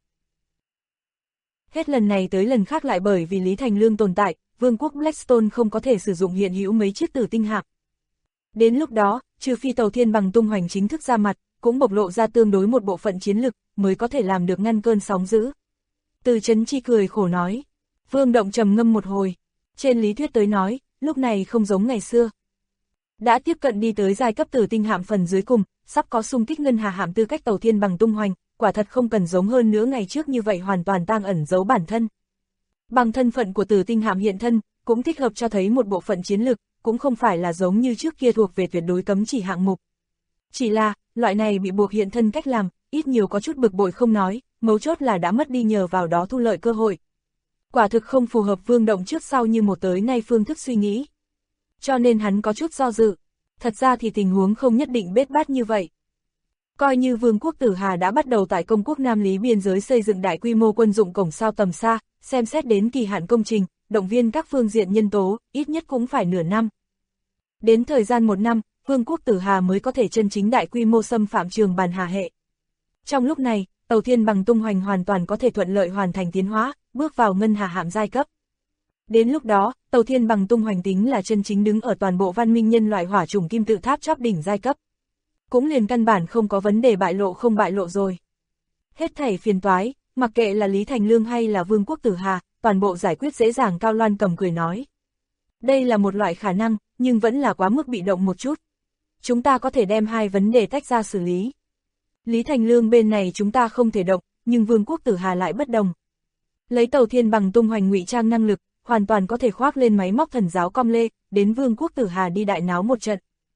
Hết lần này tới lần khác lại bởi vì Lý Thành Lương tồn tại, Vương quốc Blackstone không có thể sử dụng hiện hữu mấy chiếc tử tinh hạm. Đến lúc đó, trừ phi Tàu Thiên Bằng tung hoành chính thức ra mặt, cũng bộc lộ ra tương đối một bộ phận chiến lực, mới có thể làm được ngăn cơn sóng dữ. Từ Chấn Chi cười khổ nói. Vương Động trầm ngâm một hồi. Trên lý thuyết tới nói, lúc này không giống ngày xưa. Đã tiếp cận đi tới giai cấp tử tinh hạm phần dưới cùng, sắp có xung kích ngân hà hạm tư cách Tàu Thiên Bằng tung hoành, quả thật không cần giống hơn nữa ngày trước như vậy hoàn toàn tang ẩn giấu bản thân. Bằng thân phận của tử tinh hạm hiện thân, cũng thích hợp cho thấy một bộ phận chiến lực, cũng không phải là giống như trước kia thuộc về tuyệt đối cấm chỉ hạng mục. Chỉ là, loại này bị buộc hiện thân cách làm, ít nhiều có chút bực bội không nói, mấu chốt là đã mất đi nhờ vào đó thu lợi cơ hội. Quả thực không phù hợp Vương Động trước sau như một tới nay phương thức suy nghĩ. Cho nên hắn có chút do dự. Thật ra thì tình huống không nhất định bết bát như vậy. Coi như Vương quốc Tử Hà đã bắt đầu tại công quốc Nam Lý biên giới xây dựng đại quy mô quân dụng cổng sao tầm xa, xem xét đến kỳ hạn công trình, động viên các phương diện nhân tố, ít nhất cũng phải nửa năm. Đến thời gian 1 năm, Vương quốc Tử Hà mới có thể chân chính đại quy mô xâm phạm trường bàn Hà Hệ. Trong lúc này, Tàu Thiên Bằng tung hoành hoàn toàn có thể thuận lợi hoàn thành tiến hóa, bước vào ngân hà hạm giai cấp. Đến lúc đó, Tàu Thiên Bằng tung hoành tính là chân chính đứng ở toàn bộ văn minh nhân loại hỏa chủng kim tự tháp chóp đỉnh giai cấp. Cũng liền căn bản không có vấn đề bại lộ không bại lộ rồi. Hết thảy phiền toái, mặc kệ là Lý Thành Lương hay là Vương quốc Tử Hà, toàn bộ giải quyết dễ dàng. Cao Loan cầm cười nói. Đây là một loại khả năng, nhưng vẫn là quá mức bị động một chút. Chúng ta có thể đem hai vấn đề tách ra xử lý. Lý Thành Lương bên này chúng ta không thể động, nhưng Vương quốc Tử Hà lại bất đồng. Lấy Tàu Thiên Bằng tung hoành ngụy trang năng lực, hoàn toàn có thể khoác lên máy móc thần giáo com lê, đến Vương quốc Tử Hà đi đại náo một trận.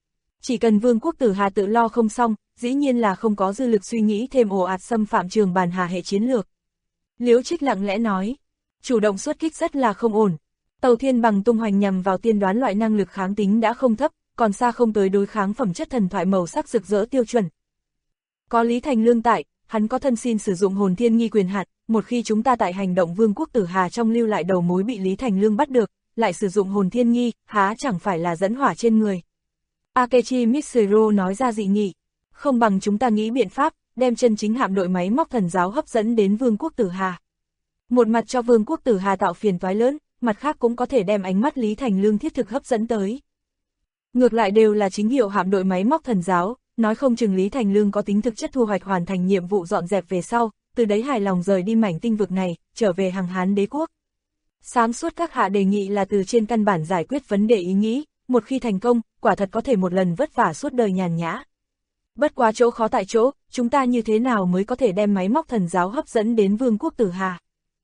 Chỉ cần Vương quốc Tử Hà tự lo không xong, dĩ nhiên là không có dư lực suy nghĩ thêm ồ ạt xâm phạm Trường Bàn Hà hệ chiến lược. Liễu Trích lặng lẽ nói, chủ động xuất kích rất là không ổn. Tàu Thiên Bằng tung hoành nhằm vào tiên đoán loại năng lực kháng tính đã không thấp, còn xa không tới đối kháng phẩm chất thần thoại màu sắc rực rỡ tiêu chuẩn. Có Lý Thành Lương tại, hắn có thân xin sử dụng hồn thiên nghi quyền hạn, một khi chúng ta tại hành động Vương quốc Tử Hà trong lưu lại đầu mối bị Lý Thành Lương bắt được, lại sử dụng hồn thiên nghi, há chẳng phải là dẫn hỏa trên người. Akechi Mitsuru nói ra dị nghị, không bằng chúng ta nghĩ biện pháp, đem chân chính hạm đội máy móc thần giáo hấp dẫn đến Vương quốc Tử Hà. Một mặt cho Vương quốc Tử Hà tạo phiền toái lớn, mặt khác cũng có thể đem ánh mắt Lý Thành Lương thiết thực hấp dẫn tới. Ngược lại đều là chính hiệu hạm đội máy móc thần giáo, nói không chừng Lý Thành Lương có tính thực chất thu hoạch hoàn thành nhiệm vụ dọn dẹp về sau, từ đấy hài lòng rời đi mảnh tinh vực này, trở về Hằng Hán đế quốc. Sáng suốt các hạ đề nghị là từ trên căn bản giải quyết vấn đề ý nghĩ, một khi thành công, quả thật có thể một lần vất vả suốt đời nhàn nhã. Bất quá chỗ khó tại chỗ, chúng ta như thế nào mới có thể đem máy móc thần giáo hấp dẫn đến Vương quốc Tử Hà?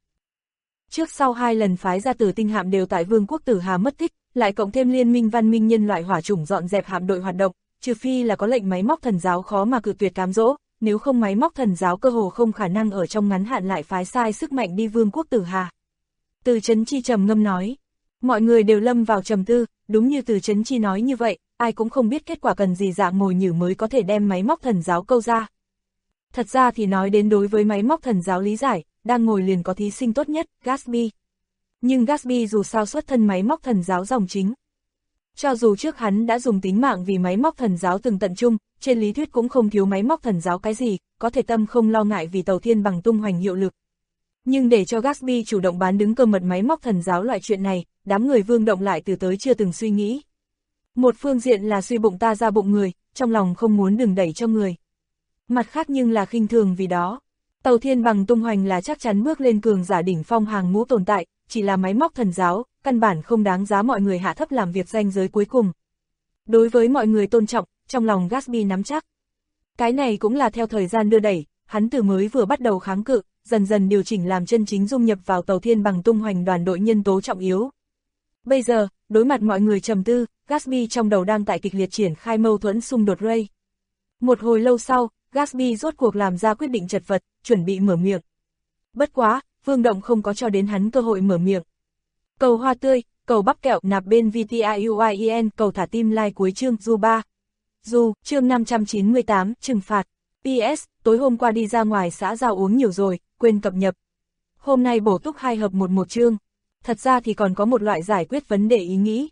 Trước sau 2 lần phái ra Tử Tinh hạm đều tại Vương quốc Tử Hà mất tích, lại cộng thêm liên minh văn minh nhân loại hỏa chủng dọn dẹp hạm đội hoạt động, trừ phi là có lệnh máy móc thần giáo khó mà cự tuyệt cám dỗ, nếu không máy móc thần giáo cơ hồ không khả năng ở trong ngắn hạn lại phái sai sức mạnh đi Vương quốc Tử Hà. Từ Chấn Chi trầm ngâm nói, mọi người đều lâm vào trầm tư, đúng như Từ Chấn Chi nói như vậy, ai cũng không biết kết quả cần gì dạng mồi nhử mới có thể đem máy móc thần giáo câu ra. Thật ra thì nói đến đối với máy móc thần giáo lý giải, đang ngồi liền có thí sinh tốt nhất, Gatsby. Nhưng Gatsby dù sao xuất thân máy móc thần giáo dòng chính. Cho dù trước hắn đã dùng tính mạng vì máy móc thần giáo từng tận chung, trên lý thuyết cũng không thiếu máy móc thần giáo cái gì, có thể tâm không lo ngại vì Tàu Thiên Bằng tung hoành hiệu lực. Nhưng để cho Gatsby chủ động bán đứng cơ mật máy móc thần giáo loại chuyện này, đám người Vương Động lại từ tới chưa từng suy nghĩ. Một phương diện là suy bụng ta ra bụng người, trong lòng không muốn đừng đẩy cho người. Mặt khác nhưng là khinh thường vì đó. Tàu Thiên Bằng tung hoành là chắc chắn bước lên cường giả đỉnh phong hàng ngũ tồn tại, chỉ là máy móc thần giáo, căn bản không đáng giá mọi người hạ thấp làm việc ranh giới cuối cùng. Đối với mọi người tôn trọng, trong lòng Gatsby nắm chắc. Cái này cũng là theo thời gian đưa đẩy, hắn từ mới vừa bắt đầu kháng cự, dần dần điều chỉnh làm chân chính dung nhập vào Tàu Thiên Bằng tung hoành đoàn đội nhân tố trọng yếu. Bây giờ, đối mặt mọi người trầm tư, Gatsby trong đầu đang tại kịch liệt triển khai mâu thuẫn xung đột Ray. Một hồi lâu sau, Gatsby rốt cuộc làm ra quyết định chật vật, chuẩn bị mở miệng. Bất quá, Vương Động không có cho đến hắn cơ hội mở miệng. Cầu hoa tươi, cầu bắp kẹo nạp bên VTIUIEN, cầu thả tim like cuối chương Du 3. Du, chương 598, trừng phạt. PS, tối hôm qua đi ra ngoài xã giao uống nhiều rồi, quên cập nhật. Hôm nay bổ túc 2 hợp một chương. Thật ra thì còn có một loại giải quyết vấn đề ý nghĩ.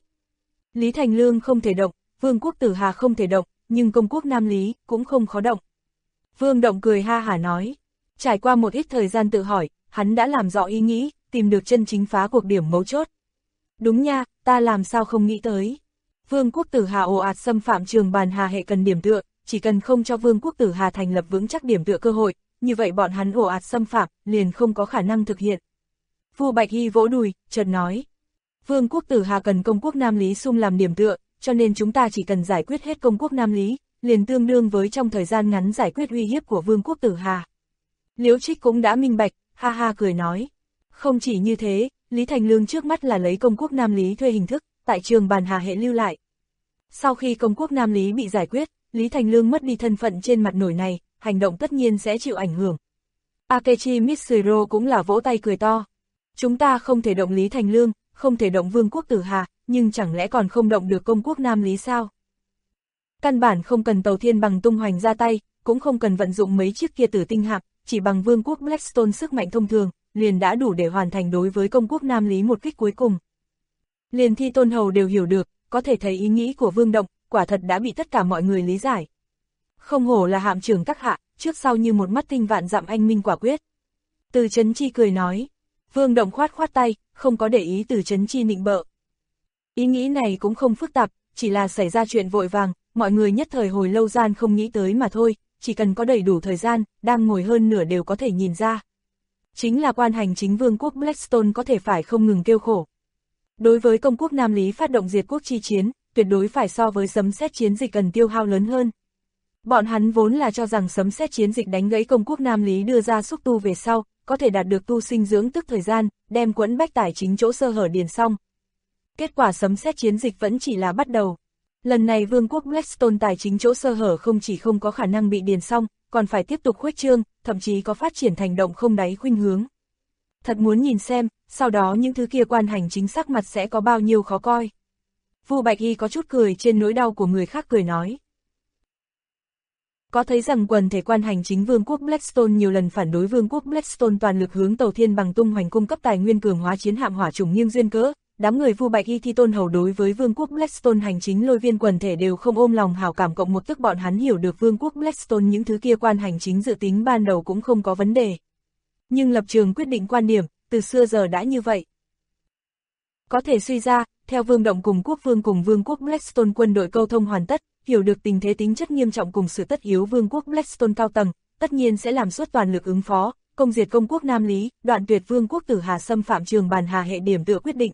Lý Thành Lương không thể động, Vương quốc Tử Hà không thể động, nhưng công quốc Nam Lý cũng không khó động. Vương Động cười ha hả nói, trải qua một ít thời gian tự hỏi, hắn đã làm rõ ý nghĩ, tìm được chân chính phá cuộc điểm mấu chốt. Đúng nha, ta làm sao không nghĩ tới. Vương quốc Tử Hà ồ ạt xâm phạm Trường Bàn Hà hệ cần điểm tựa, chỉ cần không cho Vương quốc Tử Hà thành lập vững chắc điểm tựa cơ hội, như vậy bọn hắn ồ ạt xâm phạm, liền không có khả năng thực hiện. Vu Bạch Hy vỗ đùi, chợt nói, Vương quốc Tử Hà cần công quốc Nam Lý xung làm điểm tựa, cho nên chúng ta chỉ cần giải quyết hết công quốc Nam Lý, liền tương đương với trong thời gian ngắn giải quyết uy hiếp của Vương quốc Tử Hà. Liễu Trích cũng đã minh bạch, ha ha cười nói. Không chỉ như thế, Lý Thành Lương trước mắt là lấy công quốc Nam Lý thuê hình thức, tại Trường Bàn Hà hệ lưu lại. Sau khi công quốc Nam Lý bị giải quyết, Lý Thành Lương mất đi thân phận trên mặt nổi này, hành động tất nhiên sẽ chịu ảnh hưởng. Akechi Mitsuru cũng là vỗ tay cười to. Chúng ta không thể động Lý Thành Lương, không thể động Vương quốc Tử Hà, nhưng chẳng lẽ còn không động được công quốc Nam Lý sao? Căn bản không cần Tàu Thiên Bằng tung hoành ra tay, cũng không cần vận dụng mấy chiếc kia Tử Tinh hạm, chỉ bằng Vương quốc Blackstone sức mạnh thông thường, liền đã đủ để hoàn thành đối với công quốc Nam Lý một kích cuối cùng. Liền Thi Tôn Hầu đều hiểu được, có thể thấy ý nghĩ của Vương Động, quả thật đã bị tất cả mọi người lý giải. Không hổ là hạm trưởng các hạ, trước sau như một mắt tinh vạn dặm anh minh quả quyết. Từ Chấn Chi cười nói. Vương Động khoát khoát tay, không có để ý Từ Chấn Chi nịnh bợ. Ý nghĩ này cũng không phức tạp, chỉ là xảy ra chuyện vội vàng, mọi người nhất thời hồi lâu gian không nghĩ tới mà thôi, chỉ cần có đầy đủ thời gian, đang ngồi hơn nửa đều có thể nhìn ra. Chính là quan hành chính Vương quốc Blackstone có thể phải không ngừng kêu khổ. Đối với công quốc Nam Lý phát động diệt quốc chi chiến, tuyệt đối phải so với sấm sét chiến dịch cần tiêu hao lớn hơn. Bọn hắn vốn là cho rằng sấm sét chiến dịch đánh gãy công quốc Nam Lý đưa ra xúc tu về sau, có thể đạt được tu sinh dưỡng tức thời gian, đem quẫn bách tải chính chỗ sơ hở điền xong. Kết quả sấm sét chiến dịch vẫn chỉ là bắt đầu. Lần này vương quốc Blackstone tài chính chỗ sơ hở không chỉ không có khả năng bị điền xong, còn phải tiếp tục khuếch trương, thậm chí có phát triển thành động không đáy khuynh hướng. Thật muốn nhìn xem, sau đó những thứ kia quan hành chính sắc mặt sẽ có bao nhiêu khó coi. Vu Bạch Y có chút cười trên nỗi đau của người khác cười nói. Có thấy rằng quần thể quan hành chính vương quốc Blackstone nhiều lần phản đối vương quốc Blackstone toàn lực hướng Tàu Thiên Bằng tung hoành cung cấp tài nguyên cường hóa chiến hạm hỏa chủng nghiêng duyên cỡ, đám người Vu Bạch Y thi tôn hầu đối với vương quốc Blackstone hành chính lôi viên quần thể đều không ôm lòng hảo cảm, cộng một tức bọn hắn hiểu được vương quốc Blackstone những thứ kia quan hành chính dự tính ban đầu cũng không có vấn đề. Nhưng lập trường quyết định quan điểm, từ xưa giờ đã như vậy. Có thể suy ra, theo Vương Động cùng Quốc Vương cùng Vương quốc Blackstone quân đội câu thông hoàn tất, hiểu được tình thế tính chất nghiêm trọng cùng sự tất yếu Vương quốc Blackstone cao tầng, tất nhiên sẽ làm suốt toàn lực ứng phó, công diệt công quốc Nam Lý, đoạn tuyệt Vương quốc Tử Hà xâm phạm Trường Bàn Hà hệ điểm tựa quyết định.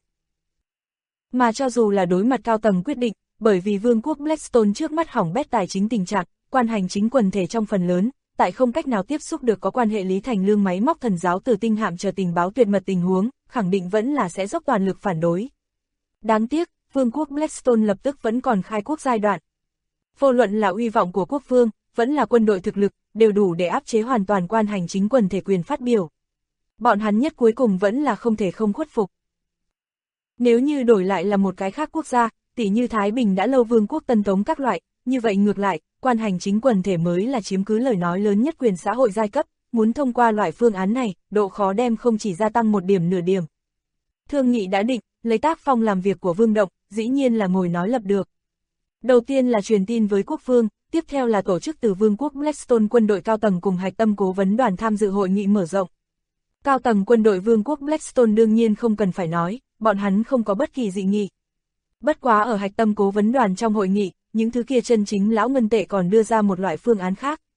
Mà cho dù là đối mặt cao tầng quyết định, bởi vì Vương quốc Blackstone trước mắt hỏng bét tài chính tình trạng, quan hành chính quần thể trong phần lớn, tại không cách nào tiếp xúc được có quan hệ Lý Thành Lương máy móc thần giáo Tử Tinh hạm chờ tình báo tuyệt mật tình huống, khẳng định vẫn là sẽ dốc toàn lực phản đối. Đáng tiếc, Vương quốc Blackstone lập tức vẫn còn khai quốc giai đoạn. Vô luận là uy vọng của quốc vương, vẫn là quân đội thực lực, đều đủ để áp chế hoàn toàn quan hành chính quần thể quyền phát biểu. Bọn hắn nhất cuối cùng vẫn là không thể không khuất phục. Nếu như đổi lại là một cái khác quốc gia, tỉ như Thái Bình đã lâu Vương quốc Tân Tống các loại, như vậy ngược lại, quan hành chính quần thể mới là chiếm cứ lời nói lớn nhất quyền xã hội giai cấp, muốn thông qua loại phương án này, độ khó đem không chỉ gia tăng một điểm nửa điểm. Thương nghị đã định, lấy tác phong làm việc của Vương Động, dĩ nhiên là ngồi nói lập được. Đầu tiên là truyền tin với quốc vương, tiếp theo là tổ chức từ Vương quốc Blackstone quân đội cao tầng cùng hạch tâm cố vấn đoàn tham dự hội nghị mở rộng. Cao tầng quân đội Vương quốc Blackstone đương nhiên không cần phải nói, bọn hắn không có bất kỳ dị nghị. Bất quá ở hạch tâm cố vấn đoàn trong hội nghị, những thứ kia chân chính lão ngân tệ còn đưa ra một loại phương án khác.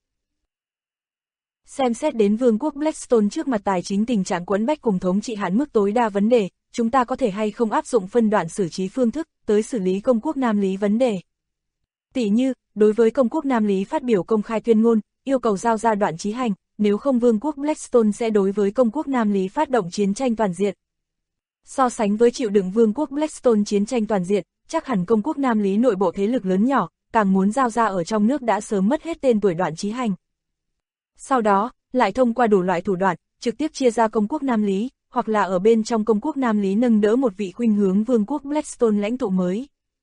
Xem xét đến Vương quốc Blackstone trước mặt tài chính tình trạng quẫn bách cùng thống trị hạn mức tối đa vấn đề, chúng ta có thể hay không áp dụng phân đoạn xử trí phương thức tới xử lý công quốc Nam Lý vấn đề. Tỷ như, đối với công quốc Nam Lý phát biểu công khai tuyên ngôn, yêu cầu giao ra đoạn chí hành, nếu không Vương quốc Blackstone sẽ đối với công quốc Nam Lý phát động chiến tranh toàn diện. So sánh với chịu đựng Vương quốc Blackstone chiến tranh toàn diện, chắc hẳn công quốc Nam Lý nội bộ thế lực lớn nhỏ, càng muốn giao ra ở trong nước đã sớm mất hết tên tuổi đoạn chí hành. Sau đó, lại thông qua đủ loại thủ đoạn, trực tiếp chia ra công quốc Nam Lý, hoặc là ở bên trong công quốc Nam Lý nâng đỡ một vị khuynh hướng Vương quốc Blackstone lãnh tụ mới.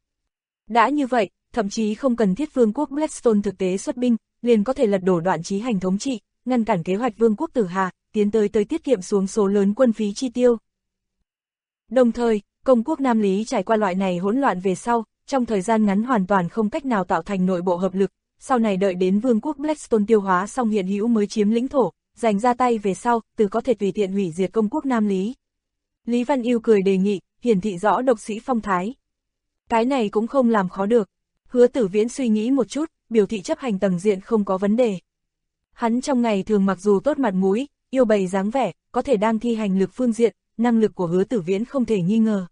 Đã như vậy, thậm chí không cần thiết Vương quốc Blackstone thực tế xuất binh, liền có thể lật đổ đoạn chí hành thống trị, ngăn cản kế hoạch Vương quốc Tử Hà, tiến tới tiết kiệm xuống số lớn quân phí chi tiêu. Đồng thời, công quốc Nam Lý trải qua loại này hỗn loạn về sau, trong thời gian ngắn hoàn toàn không cách nào tạo thành nội bộ hợp lực, sau này đợi đến Vương quốc Blackstone tiêu hóa xong hiện hữu mới chiếm lĩnh thổ, giành ra tay về sau, từ có thể tùy tiện hủy diệt công quốc Nam Lý. Lý Văn Yêu cười đề nghị, hiển thị rõ độc sĩ phong thái. Cái này cũng không làm khó được. Hứa Tử Viễn suy nghĩ một chút, biểu thị chấp hành tầng diện không có vấn đề. Hắn trong ngày thường mặc dù tốt mặt mũi, yêu bày dáng vẻ, có thể đang thi hành lực phương diện, năng lực của Hứa Tử Viễn không thể nghi ngờ.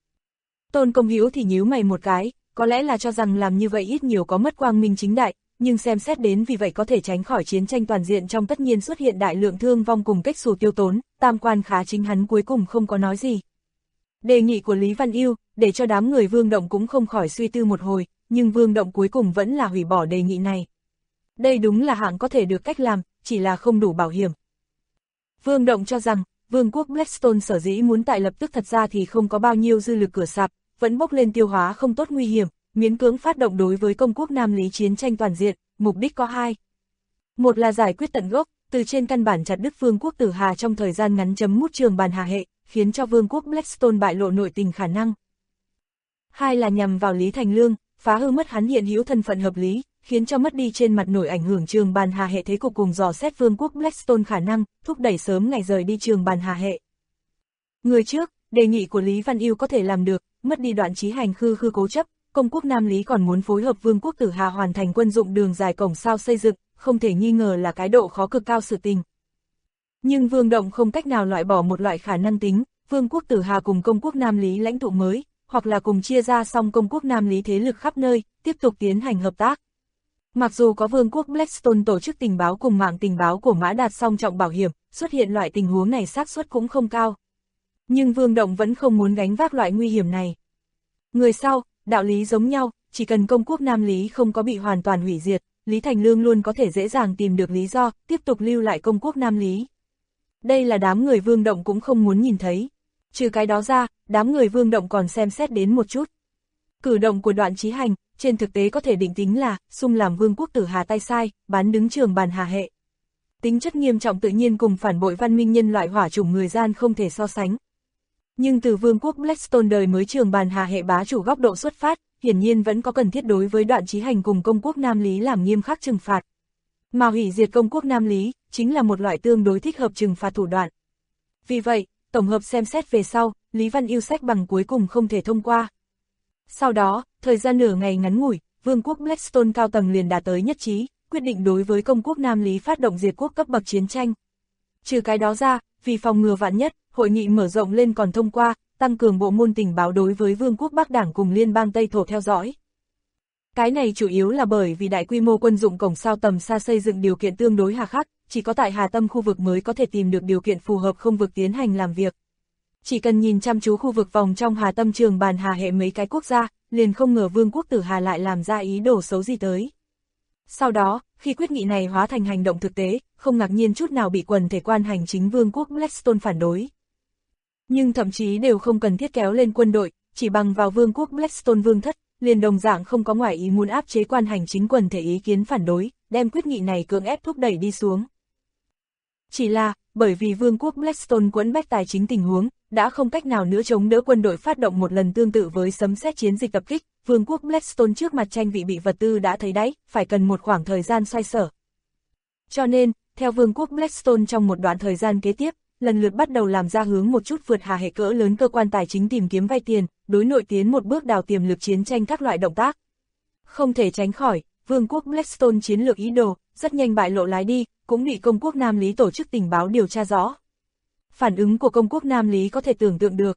Tôn Công Hữu thì nhíu mày một cái, có lẽ là cho rằng làm như vậy ít nhiều có mất quang minh chính đại, nhưng xem xét đến vì vậy có thể tránh khỏi chiến tranh toàn diện trong tất nhiên xuất hiện đại lượng thương vong cùng cách xù tiêu tốn, tam quan khá chính hắn cuối cùng không có nói gì. Đề nghị của Lý Văn Yêu, để cho đám người Vương Động cũng không khỏi suy tư một hồi, nhưng Vương Động cuối cùng vẫn là hủy bỏ đề nghị này. Đây đúng là hạng có thể được cách làm, chỉ là không đủ bảo hiểm. Vương Động cho rằng, Vương quốc Blackstone sở dĩ muốn tại lập tức thật ra thì không có bao nhiêu dư lực cửa sạp, vẫn bốc lên tiêu hóa không tốt nguy hiểm, miễn cưỡng phát động đối với công quốc Nam Lý chiến tranh toàn diện, mục đích có hai. Một là giải quyết tận gốc, từ trên căn bản chặt đứt Vương quốc Tử Hà trong thời gian ngắn chấm mút Trường Bàn Hà hệ, khiến cho Vương quốc Blackstone bại lộ nội tình khả năng. Hai là nhằm vào Lý Thành Lương, phá hư mất hắn hiện hữu thân phận hợp lý, khiến cho mất đi trên mặt nổi ảnh hưởng Trường Bàn Hà hệ thế cục cùng dò xét Vương quốc Blackstone khả năng, thúc đẩy sớm ngày rời đi Trường Bàn Hà hệ. Người trước, đề nghị của Lý Văn Yêu có thể làm được, mất đi đoạn chí hành khư cố chấp, công quốc Nam Lý còn muốn phối hợp Vương quốc Tử Hà hoàn thành quân dụng đường dài cổng sao xây dựng, không thể nghi ngờ là cái độ khó cực cao sự tình. Nhưng Vương Động không cách nào loại bỏ một loại khả năng tính, Vương quốc Tử Hà cùng công quốc Nam Lý lãnh tụ mới, hoặc là cùng chia ra xong công quốc Nam Lý thế lực khắp nơi, tiếp tục tiến hành hợp tác. Mặc dù có Vương quốc Blackstone tổ chức tình báo cùng mạng tình báo của Mã Đạt song trọng bảo hiểm, xuất hiện loại tình huống này xác suất cũng không cao. Nhưng Vương Động vẫn không muốn gánh vác loại nguy hiểm này. Người sau, đạo lý giống nhau, chỉ cần công quốc Nam Lý không có bị hoàn toàn hủy diệt, Lý Thành Lương luôn có thể dễ dàng tìm được lý do, tiếp tục lưu lại công quốc Nam Lý. Đây là đám người Vương Động cũng không muốn nhìn thấy. Trừ cái đó ra, đám người Vương Động còn xem xét đến một chút. Cử động của Đoạn Chí Hành, trên thực tế có thể định tính là, xung làm Vương quốc Tử Hà tay sai, bán đứng Trường Bàn Hà hệ. Tính chất nghiêm trọng tự nhiên cùng phản bội văn minh nhân loại hỏa chủng người gian không thể so sánh. Nhưng từ Vương quốc Blackstone đời mới Trường Bàn Hà hệ bá chủ góc độ xuất phát, hiển nhiên vẫn có cần thiết đối với Đoạn Chí Hành cùng công quốc Nam Lý làm nghiêm khắc trừng phạt. Mà hủy diệt công quốc Nam Lý, chính là một loại tương đối thích hợp trừng phạt thủ đoạn. Vì vậy, tổng hợp xem xét về sau, Lý Văn Yêu sách bằng cuối cùng không thể thông qua. Sau đó, thời gian nửa ngày ngắn ngủi, Vương quốc Blackstone cao tầng liền đạt tới nhất trí, quyết định đối với công quốc Nam Lý phát động diệt quốc cấp bậc chiến tranh. Trừ cái đó ra, vì phòng ngừa vạn nhất, hội nghị mở rộng lên còn thông qua, tăng cường bộ môn tình báo đối với Vương quốc Bắc Đảng cùng Liên bang Tây Thổ theo dõi. Cái này chủ yếu là bởi vì đại quy mô quân dụng cổng sao tầm xa xây dựng điều kiện tương đối hà khắc, chỉ có tại Hà Tâm khu vực mới có thể tìm được điều kiện phù hợp không vực tiến hành làm việc. Chỉ cần nhìn chăm chú khu vực vòng trong Hà Tâm Trường Bàn Hà hệ mấy cái quốc gia, liền không ngờ Vương quốc Tử Hà lại làm ra ý đồ xấu gì tới. Sau đó, khi quyết nghị này hóa thành hành động thực tế, không ngạc nhiên chút nào bị quần thể quan hành chính Vương quốc Blackstone phản đối. Nhưng thậm chí đều không cần thiết kéo lên quân đội, chỉ bằng vào Vương quốc Blackstone vương thất, liền đồng dạng không có ngoại ý muốn áp chế quan hành chính quần thể ý kiến phản đối, đem quyết nghị này cưỡng ép thúc đẩy đi xuống. Chỉ là, bởi vì Vương quốc Blackstone quẫn bách tài chính tình huống, đã không cách nào nữa chống đỡ quân đội phát động một lần tương tự với sấm sét chiến dịch tập kích, Vương quốc Blackstone trước mặt tranh vị bị vật tư đã thấy đáy, phải cần một khoảng thời gian xoay sở. Cho nên, theo Vương quốc Blackstone trong một đoạn thời gian kế tiếp, lần lượt bắt đầu làm ra hướng một chút vượt Hà hệ cỡ lớn cơ quan tài chính tìm kiếm vay tiền, đối nội tiến một bước đào tiềm lực chiến tranh các loại động tác. Không thể tránh khỏi, Vương quốc Blackstone chiến lược ý đồ, rất nhanh bại lộ lái đi, cũng bị công quốc Nam Lý tổ chức tình báo điều tra rõ. Phản ứng của công quốc Nam Lý có thể tưởng tượng được.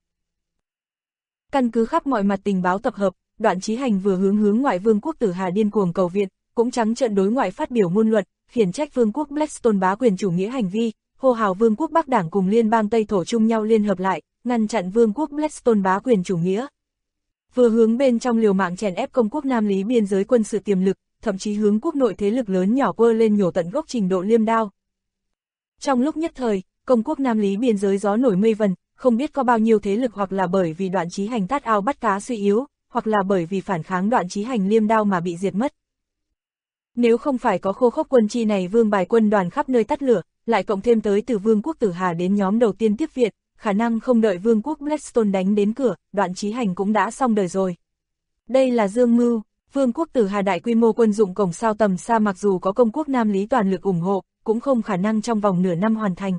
Căn cứ khắp mọi mặt tình báo tập hợp, Đoạn Chí Hành vừa hướng ngoại Vương quốc Tử Hà điên cuồng cầu viện, cũng trắng trợn đối ngoại phát biểu ngôn luận, khiển trách Vương quốc Blackstone bá quyền chủ nghĩa hành vi, hô hào Vương quốc Bắc Đảng cùng Liên bang Tây Thổ chung nhau liên hợp lại, ngăn chặn Vương quốc Blackstone bá quyền chủ nghĩa. Vừa hướng bên trong liều mạng chèn ép công quốc Nam Lý biên giới quân sự tiềm lực, thậm chí hướng quốc nội thế lực lớn nhỏ quơ lên nhổ tận gốc trình độ liêm đao. Trong lúc nhất thời, công quốc Nam Lý biên giới gió nổi mây vần, không biết có bao nhiêu thế lực hoặc là bởi vì Đoạn Chí Hành tát ao bắt cá suy yếu, hoặc là bởi vì phản kháng Đoạn Chí Hành liêm đao mà bị diệt mất. Nếu không phải có khô khốc quân chi này vương bài quân đoàn khắp nơi tắt lửa, lại cộng thêm tới từ Vương quốc Tử Hà đến nhóm đầu tiên tiếp viện, khả năng không đợi Vương quốc Blackstone đánh đến cửa, Đoạn Chí Hành cũng đã xong đời rồi. Đây là dương mưu, Vương quốc Tử Hà đại quy mô quân dụng cổng sao tầm xa mặc dù có công quốc Nam Lý toàn lực ủng hộ, cũng không khả năng trong vòng nửa năm hoàn thành.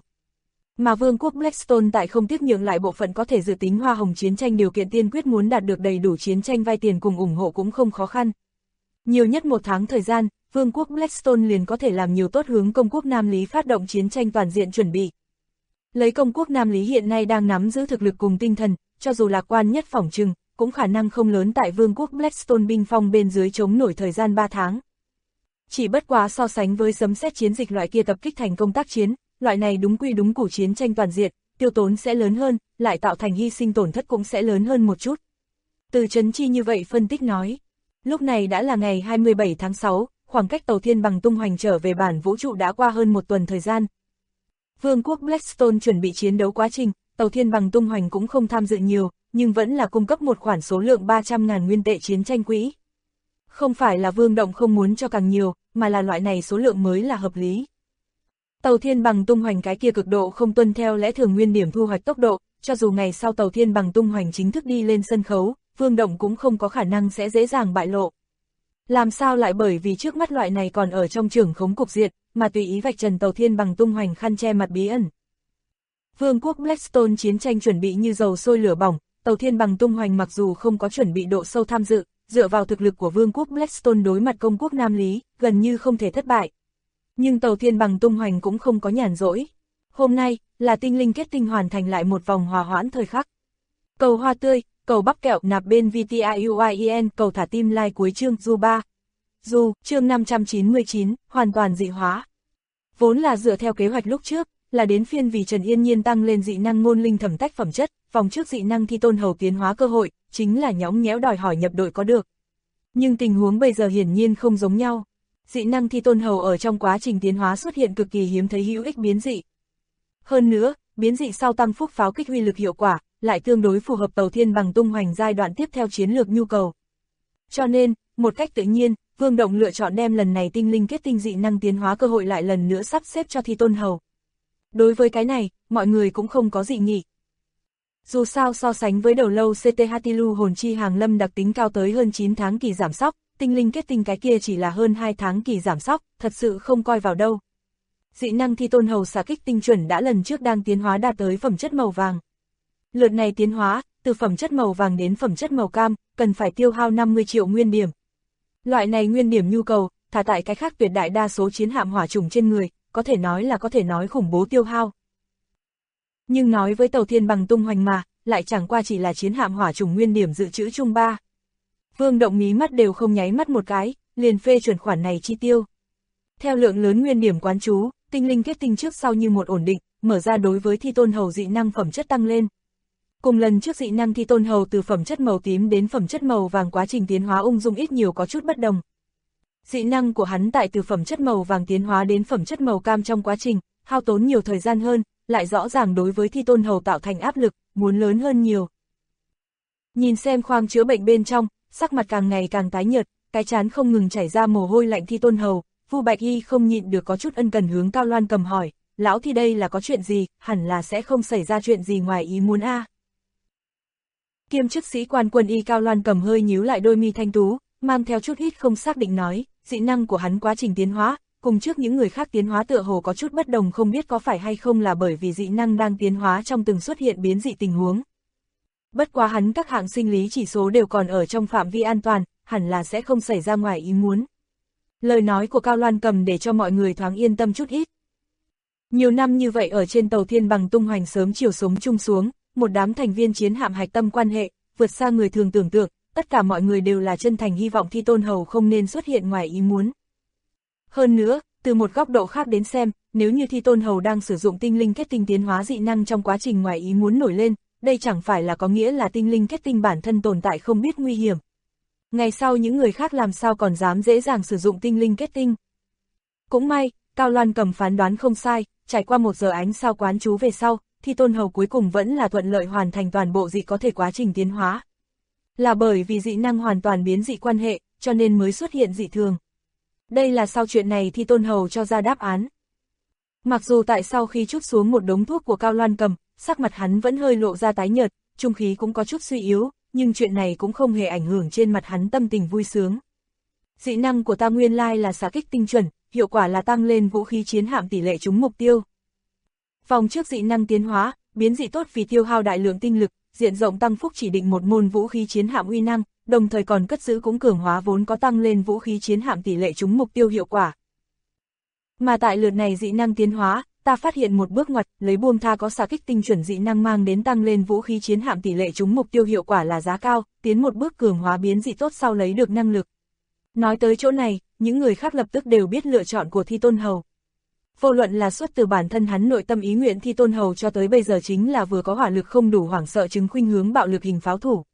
Mà Vương quốc Blackstone tại không tiếc nhượng lại bộ phận có thể dự tính hoa hồng chiến tranh điều kiện tiên quyết muốn đạt được đầy đủ chiến tranh vay tiền cùng ủng hộ cũng không khó khăn. Nhiều nhất một tháng thời gian, Vương quốc Blackstone liền có thể làm nhiều tốt hướng công quốc Nam Lý phát động chiến tranh toàn diện chuẩn bị. Lấy công quốc Nam Lý hiện nay đang nắm giữ thực lực cùng tinh thần, cho dù lạc quan nhất phỏng chừng, cũng khả năng không lớn tại Vương quốc Blackstone binh phong bên dưới chống nổi thời gian 3 tháng. Chỉ bất quá so sánh với sấm sét chiến dịch loại kia tập kích thành công tác chiến, loại này đúng quy đúng củ chiến tranh toàn diện, tiêu tốn sẽ lớn hơn, lại tạo thành hy sinh tổn thất cũng sẽ lớn hơn một chút. Từ Trấn Chi như vậy phân tích nói, lúc này đã là ngày 27 tháng 6, khoảng cách tàu Thiên Bằng tung hoành trở về bản vũ trụ đã qua hơn một tuần thời gian. Vương quốc Blackstone chuẩn bị chiến đấu quá trình, tàu Thiên Bằng tung hoành cũng không tham dự nhiều, nhưng vẫn là cung cấp một khoản số lượng 300.000 nguyên tệ chiến tranh quỹ. Không phải là Vương Động không muốn cho càng nhiều, mà là loại này số lượng mới là hợp lý. Tàu Thiên Bằng tung hoành cái kia cực độ không tuân theo lẽ thường nguyên điểm thu hoạch tốc độ, cho dù ngày sau tàu Thiên Bằng tung hoành chính thức đi lên sân khấu, Vương Động cũng không có khả năng sẽ dễ dàng bại lộ. Làm sao lại bởi vì trước mắt loại này còn ở trong trưởng khống cục diện, mà tùy ý vạch trần tàu Thiên Bằng tung hoành khăn che mặt bí ẩn. Vương quốc Blackstone chiến tranh chuẩn bị như dầu sôi lửa bỏng, tàu Thiên Bằng tung hoành mặc dù không có chuẩn bị độ sâu tham dự, dựa vào thực lực của Vương quốc Blackstone đối mặt công quốc Nam Lý, gần như không thể thất bại. Nhưng tàu Thiên Bằng tung hoành cũng không có nhàn rỗi. Hôm nay, là tinh linh kết tinh hoàn thành lại một vòng hòa hoãn thời khắc. Cầu hoa tươi, cầu bắp kẹo nạp bên VTIUIEN, cầu thả tim like cuối chương Du 3. Du, chương 599, hoàn toàn dị hóa. Vốn là dựa theo kế hoạch lúc trước, là đến phiên vì Trần Yên Nhiên tăng lên dị năng ngôn linh thẩm tách phẩm chất, vòng trước dị năng thi tôn hầu tiến hóa cơ hội, chính là nhõng nhẽo đòi hỏi nhập đội có được. Nhưng tình huống bây giờ hiển nhiên không giống nhau. Dị năng Thi Tôn Hầu ở trong quá trình tiến hóa xuất hiện cực kỳ hiếm thấy hữu ích biến dị. Hơn nữa, biến dị sau tăng phúc pháo kích uy lực hiệu quả, lại tương đối phù hợp Tàu Thiên Bằng tung hoành giai đoạn tiếp theo chiến lược nhu cầu. Cho nên, một cách tự nhiên, Vương Động lựa chọn đem lần này tinh linh kết tinh dị năng tiến hóa cơ hội lại lần nữa sắp xếp cho Thi Tôn Hầu. Đối với cái này, mọi người cũng không có dị nghị. Dù sao so sánh với đầu lâu CT Hatilu hồn chi hàng lâm đặc tính cao tới hơn 9 tháng kỳ giảm sóc, tinh linh kết tinh cái kia chỉ là hơn 2 tháng kỳ giảm sóc, thật sự không coi vào đâu. Dị năng Thi Tôn Hầu xạ kích tinh chuẩn đã lần trước đang tiến hóa đạt tới phẩm chất màu vàng. Lượt này tiến hóa, từ phẩm chất màu vàng đến phẩm chất màu cam, cần phải tiêu hao 50 triệu nguyên điểm. Loại này nguyên điểm nhu cầu, thả tại cái khác tuyệt đại đa số chiến hạm hỏa trùng trên người, có thể nói khủng bố tiêu hao. Nhưng nói với Tàu Thiên Bằng tung hoành mà, lại chẳng qua chỉ là chiến hạm hỏa trùng nguyên điểm dự trữ chung 3. Vương Động mí mắt đều không nháy mắt một cái, liền phê chuẩn khoản này chi tiêu. Theo lượng lớn nguyên điểm quán chú, tinh linh kết tinh trước sau như một ổn định, mở ra đối với Thi Tôn Hầu dị năng phẩm chất tăng lên. Cùng lần trước dị năng Thi Tôn Hầu từ phẩm chất màu tím đến phẩm chất màu vàng quá trình tiến hóa ung dung ít nhiều có chút bất đồng. Dị năng của hắn tại từ phẩm chất màu vàng tiến hóa đến phẩm chất màu cam trong quá trình, hao tốn nhiều thời gian hơn, lại rõ ràng đối với Thi Tôn Hầu tạo thành áp lực, muốn lớn hơn nhiều. Nhìn xem khoang chữa bệnh bên trong, sắc mặt càng ngày càng tái nhợt, cái trán không ngừng chảy ra mồ hôi lạnh Thi Tôn Hầu, Vu Bạch Y không nhịn được có chút ân cần hướng Cao Loan Cầm hỏi, lão Thi đây là có chuyện gì, hẳn là sẽ không xảy ra chuyện gì ngoài ý muốn a. Kiêm chức sĩ quan quân y Cao Loan Cầm hơi nhíu lại đôi mi thanh tú, mang theo chút ít không xác định nói, dị năng của hắn quá trình tiến hóa, cùng trước những người khác tiến hóa tựa hồ có chút bất đồng, không biết có phải hay không là bởi vì dị năng đang tiến hóa trong từng xuất hiện biến dị tình huống. Bất quá hắn các hạng sinh lý chỉ số đều còn ở trong phạm vi an toàn, hẳn là sẽ không xảy ra ngoài ý muốn. Lời nói của Cao Loan Cầm để cho mọi người thoáng yên tâm chút ít. Nhiều năm như vậy ở trên Tàu Thiên Bằng tung hoành sớm chiều sống chung xuống, một đám thành viên chiến hạm hạch tâm quan hệ, vượt xa người thường tưởng tượng, tất cả mọi người đều là chân thành hy vọng Thi Tôn Hầu không nên xuất hiện ngoài ý muốn. Hơn nữa, từ một góc độ khác đến xem, nếu như Thi Tôn Hầu đang sử dụng tinh linh kết tinh tiến hóa dị năng trong quá trình ngoài ý muốn nổi lên, đây chẳng phải là có nghĩa là tinh linh kết tinh bản thân tồn tại không biết nguy hiểm. Ngày sau những người khác làm sao còn dám dễ dàng sử dụng tinh linh kết tinh. Cũng may, Cao Loan Cầm phán đoán không sai, trải qua 1 giờ ánh sao quán chú về sau, Thi Tôn Hầu cuối cùng vẫn là thuận lợi hoàn thành toàn bộ dị có thể quá trình tiến hóa. Là bởi vì dị năng hoàn toàn biến dị quan hệ, cho nên mới xuất hiện dị thường. Đây là sau chuyện này Thi Tôn Hầu cho ra đáp án. Mặc dù tại sau khi trút xuống một đống thuốc của Cao Loan Cầm, sắc mặt hắn vẫn hơi lộ ra tái nhợt, trung khí cũng có chút suy yếu, nhưng chuyện này cũng không hề ảnh hưởng trên mặt hắn tâm tình vui sướng. Dị năng của ta nguyên lai là xạ kích tinh chuẩn, hiệu quả là tăng lên vũ khí chiến hạm tỷ lệ trúng mục tiêu. Vòng trước dị năng tiến hóa, biến dị tốt vì tiêu hao đại lượng tinh lực, diện rộng tăng phúc chỉ định một môn vũ khí chiến hạm uy năng, đồng thời còn cất giữ cũng cường hóa vốn có tăng lên vũ khí chiến hạm tỷ lệ trúng mục tiêu hiệu quả. Mà tại lượt này dị năng tiến hóa, ta phát hiện một bước ngoặt, lấy buông tha có xạ kích tinh chuẩn dị năng mang đến tăng lên vũ khí chiến hạm tỷ lệ trúng mục tiêu hiệu quả là giá cao, tiến một bước cường hóa biến dị tốt sau lấy được năng lực. Nói tới chỗ này, những người khác lập tức đều biết lựa chọn của Thi Tôn Hầu. Vô luận là xuất từ bản thân hắn nội tâm ý nguyện, Thi Tôn Hầu cho tới bây giờ chính là vừa có hỏa lực không đủ hoảng sợ chứng khuynh hướng bạo lực hình pháo thủ.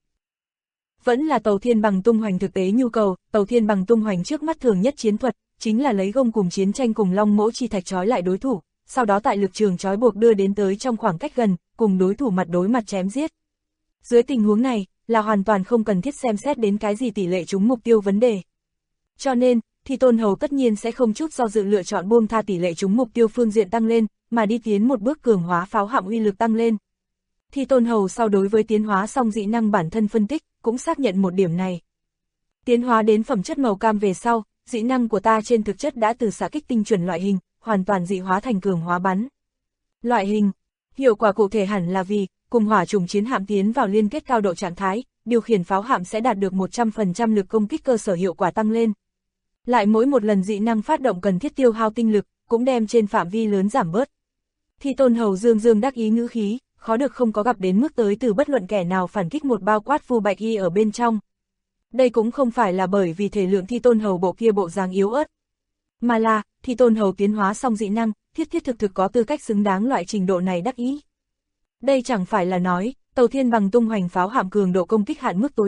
Vẫn là Tàu Thiên Bằng tung hoành thực tế nhu cầu, Tàu Thiên Bằng tung hoành trước mắt thường nhất chiến thuật, chính là lấy gông cùng chiến tranh cùng long mỗ chi thạch trói lại đối thủ, sau đó tại lực trường trói buộc đưa đến tới trong khoảng cách gần, cùng đối thủ mặt đối mặt chém giết. Dưới tình huống này, là hoàn toàn không cần thiết xem xét đến cái gì tỷ lệ trúng mục tiêu vấn đề. Cho nên, Thi Tôn Hầu tất nhiên sẽ không chút do dự lựa chọn buông tha tỷ lệ trúng mục tiêu phương diện tăng lên, mà đi tiến một bước cường hóa pháo hạm uy lực tăng lên. Thi Tôn Hầu sau đối với tiến hóa song dị năng bản thân phân tích, cũng xác nhận một điểm này. Tiến hóa đến phẩm chất màu cam về sau, dị năng của ta trên thực chất đã từ xạ kích tinh chuẩn loại hình, hoàn toàn dị hóa thành cường hóa bắn. Loại hình, hiệu quả cụ thể hẳn là vì, cùng hỏa trùng chiến hạm tiến vào liên kết cao độ trạng thái, điều khiển pháo hạm sẽ đạt được 100% lực công kích cơ sở hiệu quả tăng lên. Lại mỗi một lần dị năng phát động cần thiết tiêu hao tinh lực, cũng đem trên phạm vi lớn giảm bớt. Thi Tôn Hầu dương dương đắc ý ngữ khí, khó được không có gặp đến mức tới từ bất luận kẻ nào phản kích một bao quát Vu Bạch Y ở bên trong. Đây cũng không phải là bởi vì thể lượng Thi Tôn Hầu bộ kia bộ dáng yếu ớt, mà là, Thi Tôn Hầu tiến hóa xong dị năng, thiết thực có tư cách xứng đáng loại trình độ này đắc ý. Đây chẳng phải là nói, Tàu Thiên Bằng tung hoành pháo hạm cường độ công kích hạn mức tối đa,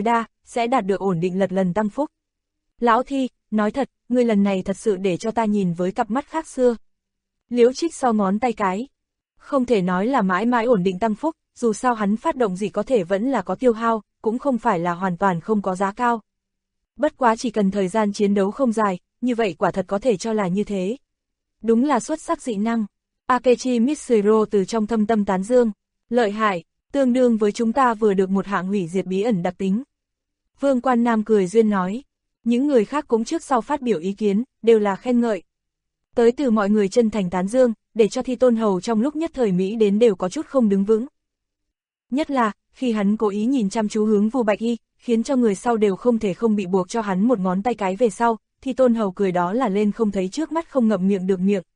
sẽ đạt được ổn định lật lần tăng phúc. Lão Thi, nói thật, ngươi lần này thật sự để cho ta nhìn với cặp mắt khác xưa. Liễu Trích so ngón tay cái. Không thể nói là mãi mãi ổn định tăng phúc, dù sao hắn phát động gì có thể vẫn là có tiêu hao, cũng không phải là hoàn toàn không có giá cao. Bất quá chỉ cần thời gian chiến đấu không dài, như vậy quả thật có thể cho là như thế. Đúng là xuất sắc dị năng. Akechi Mitsuro từ trong thâm tâm tán dương. Lợi hại, tương đương với chúng ta vừa được một hạng hủy diệt bí ẩn đặc tính. Vương Quan Nam cười duyên nói. Những người khác cũng trước sau phát biểu ý kiến, đều là khen ngợi. Tới từ mọi người chân thành tán dương, để cho Thi Tôn Hầu trong lúc nhất thời Mỹ đến đều có chút không đứng vững. Nhất là, khi hắn cố ý nhìn chăm chú hướng Vu Bạch Y, khiến cho người sau đều không thể không bị buộc cho hắn một ngón tay cái về sau, Thi Tôn Hầu cười đó là lên không thấy trước mắt không ngậm miệng được miệng.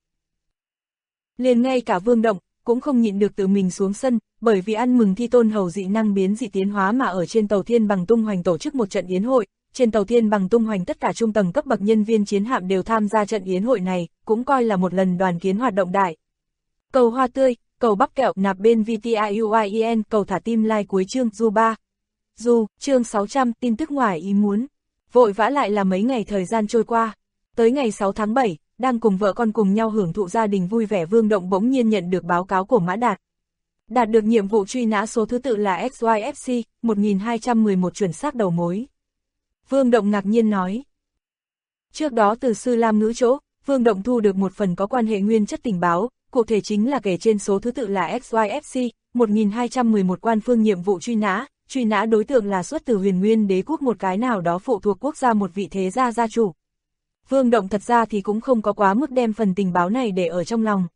Liền ngay cả Vương Động, cũng không nhịn được tự mình xuống sân, bởi vì ăn mừng Thi Tôn Hầu dị năng biến dị tiến hóa mà ở trên tàu Thiên Bằng Tung Hoành tổ chức một trận yến hội. Trên tàu Thiên Bằng Tung Hoành tất cả trung tầng cấp bậc nhân viên chiến hạm đều tham gia trận yến hội này, cũng coi là một lần đoàn kiến hoạt động đại. Cầu hoa tươi, cầu bắp kẹo nạp bên VTIUIEN, cầu thả tim like cuối chương Du 3. Du, chương 600, tin tức ngoài ý muốn. Vội vã lại là mấy ngày thời gian trôi qua. Tới ngày 6 tháng 7, đang cùng vợ con cùng nhau hưởng thụ gia đình vui vẻ Vương Động bỗng nhiên nhận được báo cáo của Mã Đạt. Đạt được nhiệm vụ truy nã số thứ tự là XYFC, 1211 chuẩn xác đầu mối. Vương Động ngạc nhiên nói. Trước đó từ Sư Lam Ngữ chỗ, Vương Động thu được một phần có quan hệ nguyên chất tình báo, cụ thể chính là kể trên số thứ tự là XYFC, 1211 quan phương nhiệm vụ truy nã đối tượng là xuất từ Huyền Nguyên Đế quốc một cái nào đó phụ thuộc quốc gia một vị thế gia gia chủ. Vương Động thật ra thì cũng không có quá mức đem phần tình báo này để ở trong lòng.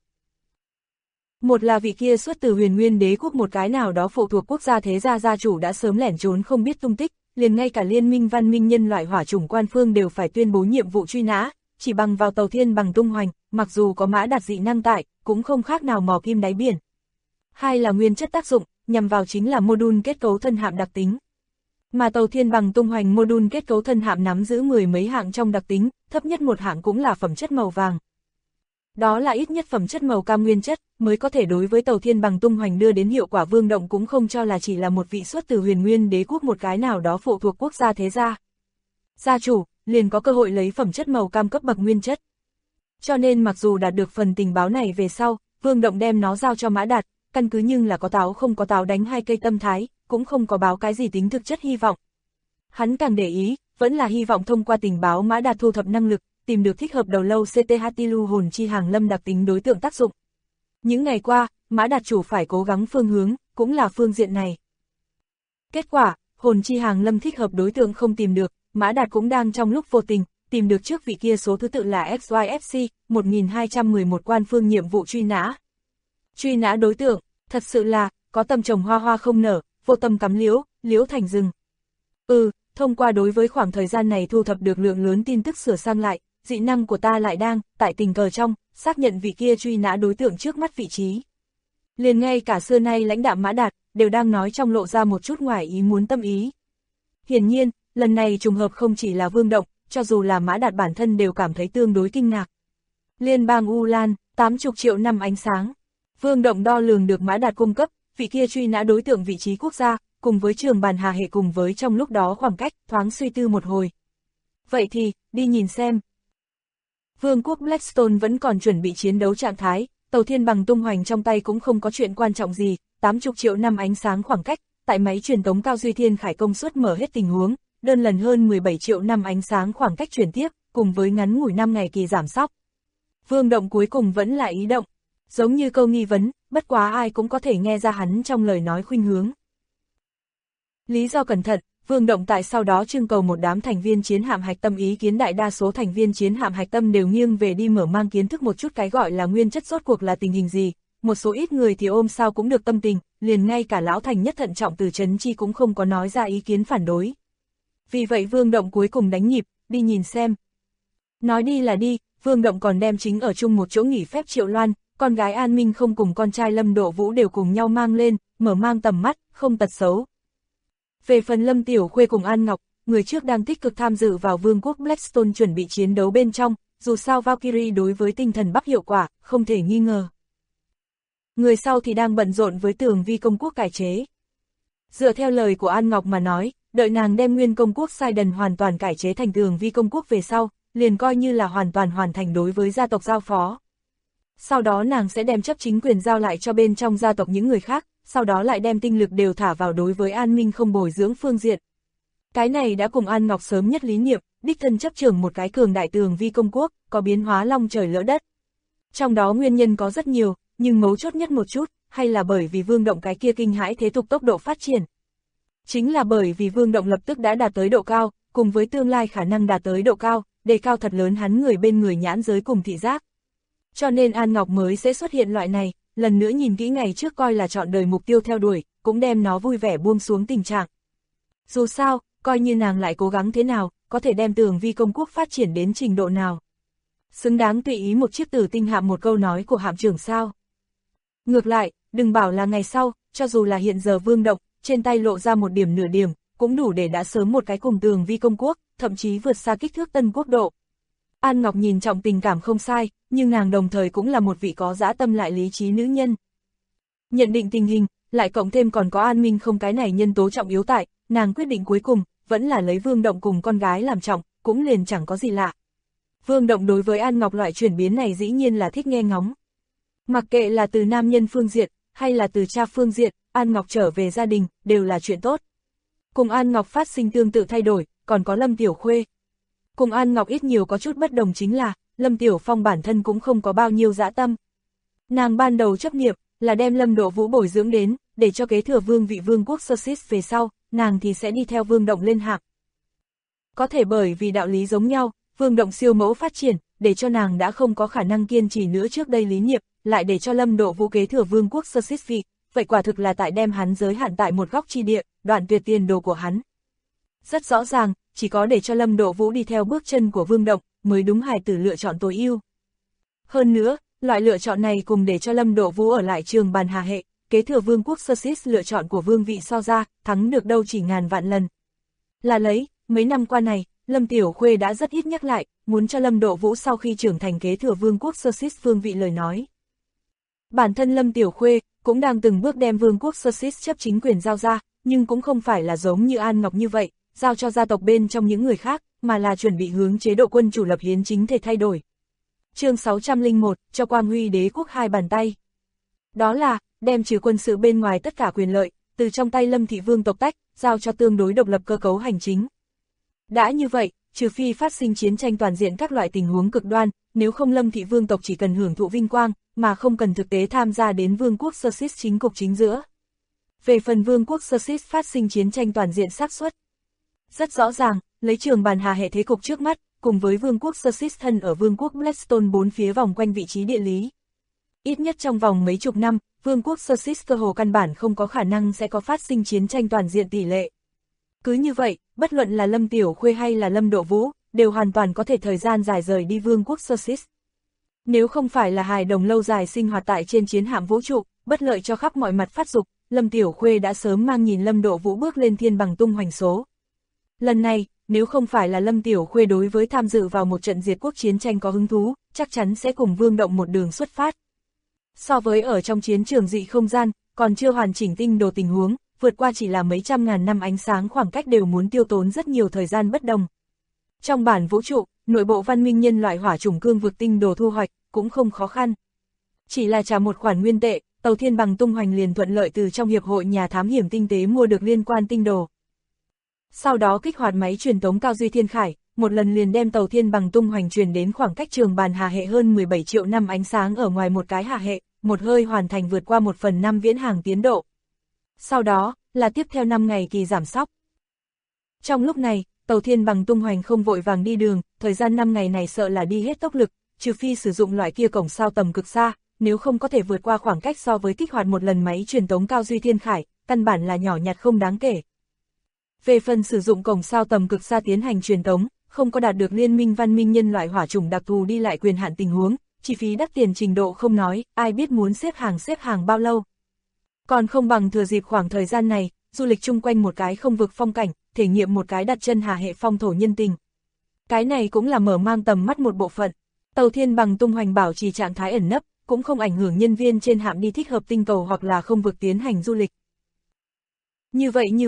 Một là vị kia xuất từ Huyền Nguyên Đế quốc một cái nào đó phụ thuộc quốc gia thế gia gia chủ đã sớm lẻn trốn không biết tung tích, liền ngay cả liên minh văn minh nhân loại hỏa chủng quan phương đều phải tuyên bố nhiệm vụ truy nã, chỉ bằng vào tàu Thiên Bằng Tung Hoành, mặc dù có Mã Đạt dị năng tại, cũng không khác nào mò kim đáy biển. Hai là nguyên chất tác dụng, nhằm vào chính là mô-đun kết cấu thân hạm đặc tính. Mà tàu Thiên Bằng Tung Hoành mô-đun kết cấu thân hạm nắm giữ mười mấy hạng trong đặc tính, thấp nhất một hạng cũng là phẩm chất màu vàng. Đó là ít nhất phẩm chất màu cam nguyên chất, mới có thể đối với tàu Thiên Bằng Tung Hoành đưa đến hiệu quả. Vương Động cũng không cho là chỉ là một vị xuất từ Huyền Nguyên Đế quốc một cái nào đó phụ thuộc quốc gia thế gia. Gia chủ, liền có cơ hội lấy phẩm chất màu cam cấp bậc nguyên chất. Cho nên mặc dù đạt được phần tình báo này về sau, Vương Động đem nó giao cho Mã Đạt, căn cứ nhưng là có táo không có táo đánh hai cây tâm thái, cũng không có báo cái gì tính thực chất hy vọng. Hắn càng để ý, vẫn là hy vọng thông qua tình báo Mã Đạt thu thập năng lực, tìm được thích hợp đầu lâu CTHTLU hồn chi hàng lâm đặc tính đối tượng tác dụng. Những ngày qua, Mã Đạt chủ phải cố gắng phương hướng, cũng là phương diện này. Kết quả, hồn chi hàng lâm thích hợp đối tượng không tìm được, Mã Đạt cũng đang trong lúc vô tình, tìm được trước vị kia số thứ tự là XYFC, 1211 quan phương nhiệm vụ truy nã. Truy nã đối tượng, thật sự là, có tâm trồng hoa hoa không nở, vô tâm cắm liễu, liễu thành rừng. Thông qua đối với khoảng thời gian này thu thập được lượng lớn tin tức sửa sang lại, dị năng của ta lại đang, tại tình cờ trong, xác nhận vị kia truy nã đối tượng trước mắt vị trí. Liền ngay cả xưa nay lãnh đạo Mã Đạt, đều đang nói trong lộ ra một chút ngoài ý muốn tâm ý. Hiển nhiên, lần này trùng hợp không chỉ là Vương Động, cho dù là Mã Đạt bản thân đều cảm thấy tương đối kinh ngạc. Liên bang U Lan, 80 triệu năm ánh sáng. Vương Động đo lường được Mã Đạt cung cấp, vị kia truy nã đối tượng vị trí quốc gia, cùng với trường bàn hà hệ cùng với trong lúc đó khoảng cách, thoáng suy tư một hồi. Vậy thì, đi nhìn xem. Vương quốc Blackstone vẫn còn chuẩn bị chiến đấu trạng thái, tàu Thiên Bằng Tung Hoành trong tay cũng không có chuyện quan trọng gì, 80 triệu năm ánh sáng khoảng cách, tại máy truyền tống cao duy thiên khải công suất mở hết tình huống, đơn lần hơn 17 triệu năm ánh sáng khoảng cách chuyển tiếp, cùng với ngắn ngủi 5 ngày kỳ giảm sóc. Vương Động cuối cùng vẫn là ý động, giống như câu nghi vấn, bất quá ai cũng có thể nghe ra hắn trong lời nói khuynh hướng. Lý do cẩn thận, Vương Động tại sau đó trưng cầu một đám thành viên chiến hạm hạch tâm ý kiến, đại đa số thành viên chiến hạm hạch tâm đều nghiêng về đi mở mang kiến thức một chút cái gọi là nguyên chất rốt cuộc là tình hình gì, một số ít người thì ôm sao cũng được tâm tình, liền ngay cả lão thành nhất thận trọng Từ Chấn Chi cũng không có nói ra ý kiến phản đối. Vì vậy Vương Động cuối cùng đánh nhịp, đi nhìn xem. Nói đi là đi, Vương Động còn đem chính ở chung một chỗ nghỉ phép Triệu Loan, con gái An Minh không cùng con trai Lâm Độ Vũ đều cùng nhau mang lên, mở mang tầm mắt, không tật xấu. Về phần Lâm Tiểu Khuê cùng An Ngọc, người trước đang tích cực tham dự vào Vương quốc Blackstone chuẩn bị chiến đấu bên trong, dù sao Valkyrie đối với tinh thần bắc hiệu quả, không thể nghi ngờ. Người sau thì đang bận rộn với tường vi công quốc cải chế. Dựa theo lời của An Ngọc mà nói, đợi nàng đem nguyên công quốc Sai Đần hoàn toàn cải chế thành Tường Vi công quốc về sau, liền coi như là hoàn toàn hoàn thành đối với gia tộc giao phó. Sau đó nàng sẽ đem chấp chính quyền giao lại cho bên trong gia tộc những người khác, sau đó lại đem tinh lực đều thả vào đối với an minh không bồi dưỡng phương diện. Cái này đã cùng An Ngọc sớm nhất lý niệm, đích thân chấp trưởng một cái cường đại Tường Vi công quốc, có biến hóa long trời lỡ đất. Trong đó nguyên nhân có rất nhiều, nhưng mấu chốt nhất một chút, hay là bởi vì Vương Động cái kia kinh hãi thế tục tốc độ phát triển. Chính là bởi vì Vương Động lập tức đã đạt tới độ cao, cùng với tương lai khả năng đạt tới độ cao, đề cao thật lớn hắn người bên người nhãn giới cùng thị giác. Cho nên An Ngọc mới sẽ xuất hiện loại này, lần nữa nhìn kỹ ngày trước coi là chọn đời mục tiêu theo đuổi, cũng đem nó vui vẻ buông xuống tình trạng. Dù sao, coi như nàng lại cố gắng thế nào, có thể đem Tường Vi công quốc phát triển đến trình độ nào. Xứng đáng tùy ý một chiếc Tử Tinh hạm một câu nói của hạm trưởng sao. Ngược lại, đừng bảo là ngày sau, cho dù là hiện giờ Vương Động, trên tay lộ ra một điểm nửa điểm, cũng đủ để đã sớm một cái cùng Tường Vi công quốc, thậm chí vượt xa kích thước Tân Quốc độ. An Ngọc nhìn trọng tình cảm không sai, nhưng nàng đồng thời cũng là một vị có dã tâm lại lý trí nữ nhân. Nhận định tình hình, lại cộng thêm còn có An Minh không cái này nhân tố trọng yếu tại, nàng quyết định cuối cùng, vẫn là lấy Vương Động cùng con gái làm trọng, cũng liền chẳng có gì lạ. Vương Động đối với An Ngọc loại chuyển biến này dĩ nhiên là thích nghe ngóng. Mặc kệ là từ nam nhân phương diện, hay là từ cha phương diện, An Ngọc trở về gia đình, đều là chuyện tốt. Cùng An Ngọc phát sinh tương tự thay đổi, còn có Lâm Tiểu Khuê. Cùng An Ngọc ít nhiều có chút bất đồng chính là, Lâm Tiểu Phong bản thân cũng không có bao nhiêu dã tâm. Nàng ban đầu chấp niệm, là đem Lâm Độ Vũ bồi dưỡng đến, để cho kế thừa vương vị vương quốc Sussex về sau, nàng thì sẽ đi theo Vương Động lên hạng. Có thể bởi vì đạo lý giống nhau, Vương Động siêu mẫu phát triển, để cho nàng đã không có khả năng kiên trì nữa trước đây lý niệm, lại để cho Lâm Độ Vũ kế thừa vương quốc Sussex vị, vậy quả thực là tại đem hắn giới hạn tại một góc chi địa, đoạn tuyệt tiền đồ của hắn. Rất rõ ràng, chỉ có để cho Lâm Độ Vũ đi theo bước chân của Vương Động, mới đúng hài tử lựa chọn tối ưu. Hơn nữa, loại lựa chọn này cùng để cho Lâm Độ Vũ ở lại trường bàn hà hệ, kế thừa vương quốc Sussex lựa chọn của vương vị so ra, thắng được đâu chỉ ngàn vạn lần. Là lấy, mấy năm qua này, Lâm Tiểu Khuê đã rất ít nhắc lại, muốn cho Lâm Độ Vũ sau khi trưởng thành kế thừa vương quốc Sussex vương vị lời nói. Bản thân Lâm Tiểu Khuê cũng đang từng bước đem vương quốc Sussex chấp chính quyền giao ra, nhưng cũng không phải là giống như An Ngọc như vậy, giao cho gia tộc bên trong những người khác, mà là chuẩn bị hướng chế độ quân chủ lập hiến chính thể thay đổi. Chương 601, cho Quang Huy đế quốc hai bàn tay. Đó là, đem trừ quân sự bên ngoài tất cả quyền lợi, từ trong tay Lâm thị vương tộc tách, giao cho tương đối độc lập cơ cấu hành chính. Đã như vậy, trừ phi phát sinh chiến tranh toàn diện các loại tình huống cực đoan, nếu không Lâm thị vương tộc chỉ cần hưởng thụ vinh quang, mà không cần thực tế tham gia đến vương quốc Sussex chính cục chính giữa. Về phần vương quốc Sussex phát sinh chiến tranh toàn diện xác suất, rất rõ ràng, lấy trường bàn hà hệ thế cục trước mắt, cùng với vương quốc Sussex thân ở vương quốc Blackstone bốn phía vòng quanh vị trí địa lý. Ít nhất trong vòng mấy chục năm, vương quốc Sussex cơ hồ căn bản không có khả năng sẽ có phát sinh chiến tranh toàn diện tỷ lệ. Cứ như vậy, bất luận là Lâm Tiểu Khuê hay là Lâm Độ Vũ, đều hoàn toàn có thể thời gian dài rời đi vương quốc Sussex. Nếu không phải là hài đồng lâu dài sinh hoạt tại trên chiến hạm vũ trụ, bất lợi cho khắp mọi mặt phát dục, Lâm Tiểu Khuê đã sớm mang nhìn Lâm Độ Vũ bước lên thiên bằng tung hoành số. Lần này, nếu không phải là Lâm Tiểu Khuê đối với tham dự vào một trận diệt quốc chiến tranh có hứng thú, chắc chắn sẽ cùng Vương Động một đường xuất phát. So với ở trong chiến trường dị không gian, còn chưa hoàn chỉnh tinh đồ tình huống, vượt qua chỉ là mấy trăm ngàn năm ánh sáng khoảng cách đều muốn tiêu tốn rất nhiều thời gian bất đồng. Trong bản vũ trụ, nội bộ văn minh nhân loại hỏa chủng cương vực tinh đồ thu hoạch, cũng không khó khăn. Chỉ là trả một khoản nguyên tệ, tàu thiên bằng tung hoành liền thuận lợi từ trong hiệp hội nhà thám hiểm tinh tế mua được liên quan tinh đồ. Sau đó kích hoạt máy truyền tống cao duy thiên khải, một lần liền đem tàu thiên bằng tung hoành truyền đến khoảng cách trường bàn hà hệ hơn 17 triệu năm ánh sáng ở ngoài một cái hà hệ, một hơi hoàn thành vượt qua 1/5 viễn hàng tiến độ. Sau đó, là tiếp theo 5 ngày kỳ giảm sóc. Trong lúc này, tàu thiên bằng tung hoành không vội vàng đi đường, thời gian 5 ngày này sợ là đi hết tốc lực, trừ phi sử dụng loại kia cổng sao tầm cực xa, nếu không có thể vượt qua khoảng cách so với kích hoạt một lần máy truyền tống cao duy thiên khải, căn bản là nhỏ nhặt không đáng kể. Về phần sử dụng cổng sao tầm cực xa tiến hành truyền tống, không có đạt được liên minh văn minh nhân loại hỏa chủng đặc thù đi lại quyền hạn tình huống, chi phí đắt tiền trình độ không nói, ai biết muốn xếp hàng bao lâu. Còn không bằng thừa dịp khoảng thời gian này, du lịch chung quanh một cái không vực phong cảnh, thể nghiệm một cái đặt chân hà hệ phong thổ nhân tình. Cái này cũng là mở mang tầm mắt một bộ phận. Tàu thiên bằng tung hoành bảo trì trạng thái ẩn nấp, cũng không ảnh hưởng nhân viên trên hạm đi thích hợp tinh cầu hoặc là không vực tiến hành du lịch. Như vậy,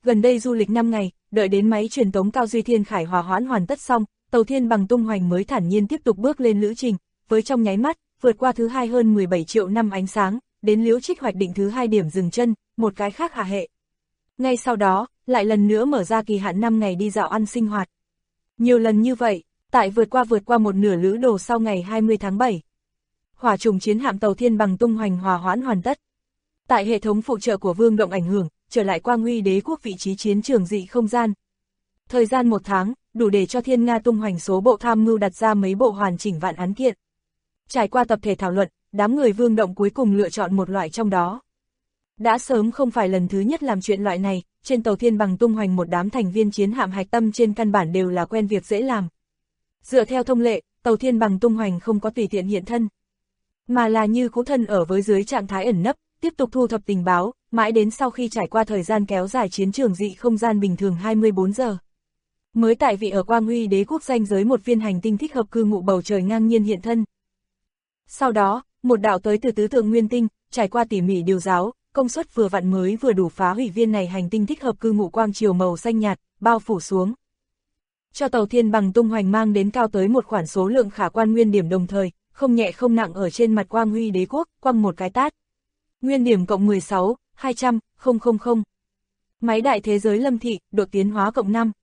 gần đây du lịch 5 ngày, đợi đến máy truyền tống cao duy thiên khải hòa hoãn hoàn tất xong, tàu Thiên Bằng tung hoành mới thản nhiên tiếp tục bước lên lữ trình, với trong nháy mắt, vượt qua thứ hai hơn 17 triệu năm ánh sáng, đến Liễu Trích hoạch định thứ hai điểm dừng chân, một cái khác hạ hệ. Ngay sau đó, lại lần nữa mở ra kỳ hạn 5 ngày đi dạo ăn sinh hoạt. Nhiều lần như vậy, tại vượt qua một nửa lữ đồ sau ngày 20 tháng 7. Hỏa trùng chiến hạm tàu Thiên Bằng tung hoành hòa hoãn hoàn tất. Tại hệ thống phụ trợ của Vương Động ảnh hưởng, trở lại Quang Huy Đế quốc vị trí chiến trường dị không gian. Thời gian 1 tháng, đủ để cho Thiên Nga tung hoành số bộ tham mưu đặt ra mấy bộ hoàn chỉnh vạn án kiện. Trải qua tập thể thảo luận, đám người Vương Động cuối cùng lựa chọn một loại trong đó. Đã sớm không phải lần thứ nhất làm chuyện loại này, trên tàu Thiên Bằng tung hoành một đám thành viên chiến hạm hạch tâm trên căn bản đều là quen việc dễ làm. Dựa theo thông lệ, tàu Thiên Bằng tung hoành không có tùy tiện hiện thân, mà là như cũ thân ở với dưới trạng thái ẩn nấp, tiếp tục thu thập tình báo, mãi đến sau khi trải qua thời gian kéo dài chiến trường dị không gian bình thường 24 giờ. Mới tại vị ở Quang Huy Đế quốc ranh giới một viên hành tinh thích hợp cư ngụ bầu trời ngang nhiên hiện thân. Sau đó, một đạo tới từ tứ thượng nguyên tinh, trải qua tỉ mỉ điều giáo, công suất vừa vặn mới vừa đủ phá hủy viên này hành tinh thích hợp cư ngụ quang chiều màu xanh nhạt, bao phủ xuống. Cho tàu Thiên Bằng tung hoành mang đến cao tới một khoản số lượng khả quan nguyên điểm đồng thời, không nhẹ không nặng ở trên mặt Quang Huy Đế quốc, quăng một cái tát. Nguyên điểm cộng 16, 200, 000. Máy đại thế giới lâm thị, độ tiến hóa cộng 5.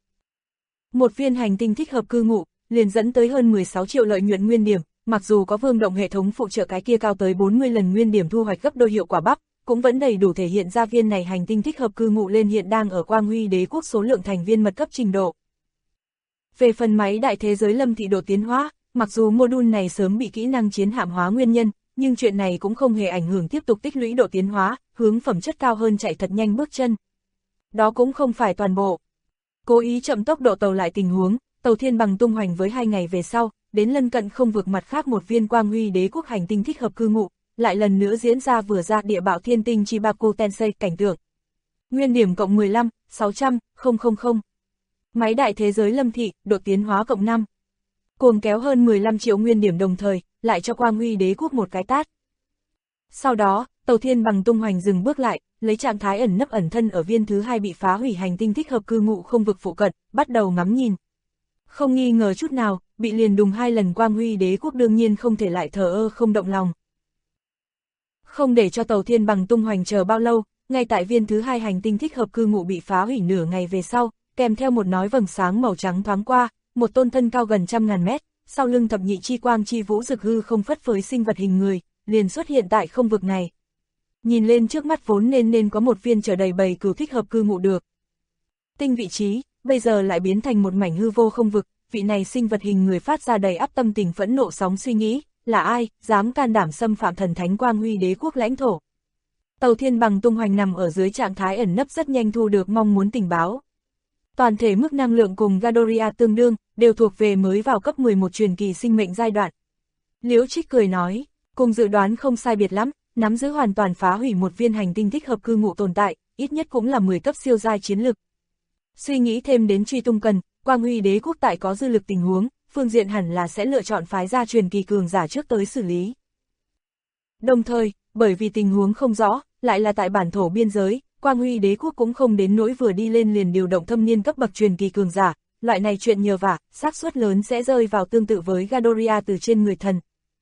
Một viên hành tinh thích hợp cư ngụ, liền dẫn tới hơn 16 triệu lợi nhuận nguyên điểm, mặc dù có Vương Động hệ thống phụ trợ cái kia cao tới 40 lần nguyên điểm thu hoạch gấp đôi hiệu quả bắp, cũng vẫn đầy đủ thể hiện ra viên này hành tinh thích hợp cư ngụ lên hiện đang ở Quang Huy Đế quốc số lượng thành viên mật cấp trình độ. Về phần máy đại thế giới lâm thị độ tiến hóa, mặc dù module này sớm bị kỹ năng chiến hạm hóa nguyên nhân, nhưng chuyện này cũng không hề ảnh hưởng tiếp tục tích lũy độ tiến hóa, hướng phẩm chất cao hơn chạy thật nhanh bước chân. Đó cũng không phải toàn bộ. Cố ý chậm tốc độ tàu lại tình huống, tàu Thiên Bằng tung hoành với 2 ngày về sau, đến lân cận không vực mặt khác một viên Quang Huy Đế quốc hành tinh thích hợp cư ngụ, lại lần nữa diễn ra vừa ra địa bạo thiên tinh Chibaku Tensei cảnh tượng. Nguyên điểm cộng 15, 600, 000. Máy đại thế giới lâm thị, độ tiến hóa cộng 5. Cuồng kéo hơn 15 triệu nguyên điểm đồng thời, lại cho Quang Huy Đế quốc một cái tát. Sau đó, tàu Thiên Bằng tung hoành dừng bước lại, lấy trạng thái ẩn nấp ẩn thân ở viên thứ 2 bị phá hủy hành tinh thích hợp cư ngụ không vực phụ cận, bắt đầu ngắm nhìn. Không nghi ngờ chút nào, bị liền đùng 2 lần Quang Huy Đế quốc đương nhiên không thể lại thờ ơ không động lòng. Không để cho tàu Thiên Bằng tung hoành chờ bao lâu, ngay tại viên thứ 2 hành tinh thích hợp cư ngụ bị phá hủy nửa ngày về sau, kèm theo một nói vầng sáng màu trắng thoáng qua, một tôn thân cao gần 100.000 mét, sau lưng thập nhị chi quang chi vũ rực hư không phất phới sinh vật hình người, liền xuất hiện tại không vực này. Nhìn lên trước mắt vốn nên có một viên chở đầy bầy cừu thích hợp cư ngụ được. Tinh vị trí, bây giờ lại biến thành một mảnh hư vô không vực, vị này sinh vật hình người phát ra đầy ắp tâm tình phẫn nộ sóng suy nghĩ, là ai, dám can đảm xâm phạm thần thánh Quang Huy Đế quốc lãnh thổ. Tàu Thiên Bằng tung hoành nằm ở dưới trạng thái ẩn nấp rất nhanh thu được mong muốn tình báo. Toàn thể mức năng lượng cùng Gadoria tương đương, đều thuộc về mới vào cấp 11 truyền kỳ sinh mệnh giai đoạn. Liễu Trích cười nói, cùng dự đoán không sai biệt lắm, nắm giữ hoàn toàn phá hủy một viên hành tinh thích hợp cư ngụ tồn tại, ít nhất cũng là 10 cấp siêu giai chiến lực. Suy nghĩ thêm đến truy tung cần, Quang Huy Đế quốc tại có dư lực tình huống, phương diện hẳn là sẽ lựa chọn phái ra truyền kỳ cường giả trước tới xử lý. Đồng thời, bởi vì tình huống không rõ, lại là tại bản thổ biên giới, Quang Huy Đế quốc cũng không đến nỗi vừa đi lên liền điều động thâm niên cấp bậc truyền kỳ cường giả, loại này chuyện nhờ vả, xác suất lớn sẽ rơi vào tương tự với Gadoria từ trên người thần.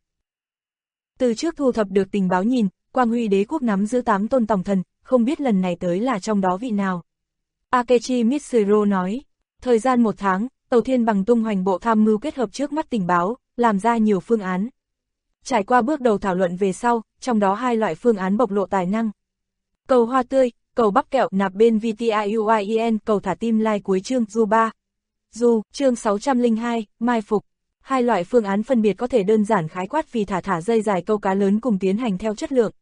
Từ trước thu thập được tình báo nhìn, Quang Huy Đế quốc nắm giữ 8 tôn tòng thần, không biết lần này tới là trong đó vị nào. Akechi Mitsuru nói, thời gian 1 tháng, tàu Thiên Bằng tung hoành bộ tham mưu kết hợp trước mắt tình báo, làm ra nhiều phương án. Trải qua bước đầu thảo luận về sau, trong đó 2 loại phương án bộc lộ tài năng. Cầu hoa tươi, cầu bắp kẹo nạp bên VTIUIEN, cầu thả tim like cuối chương Du 3. Du, chương 602, mai phục. 2 loại phương án phân biệt có thể đơn giản khái quát vì thả dây dài câu cá lớn cùng tiến hành theo chất lượng.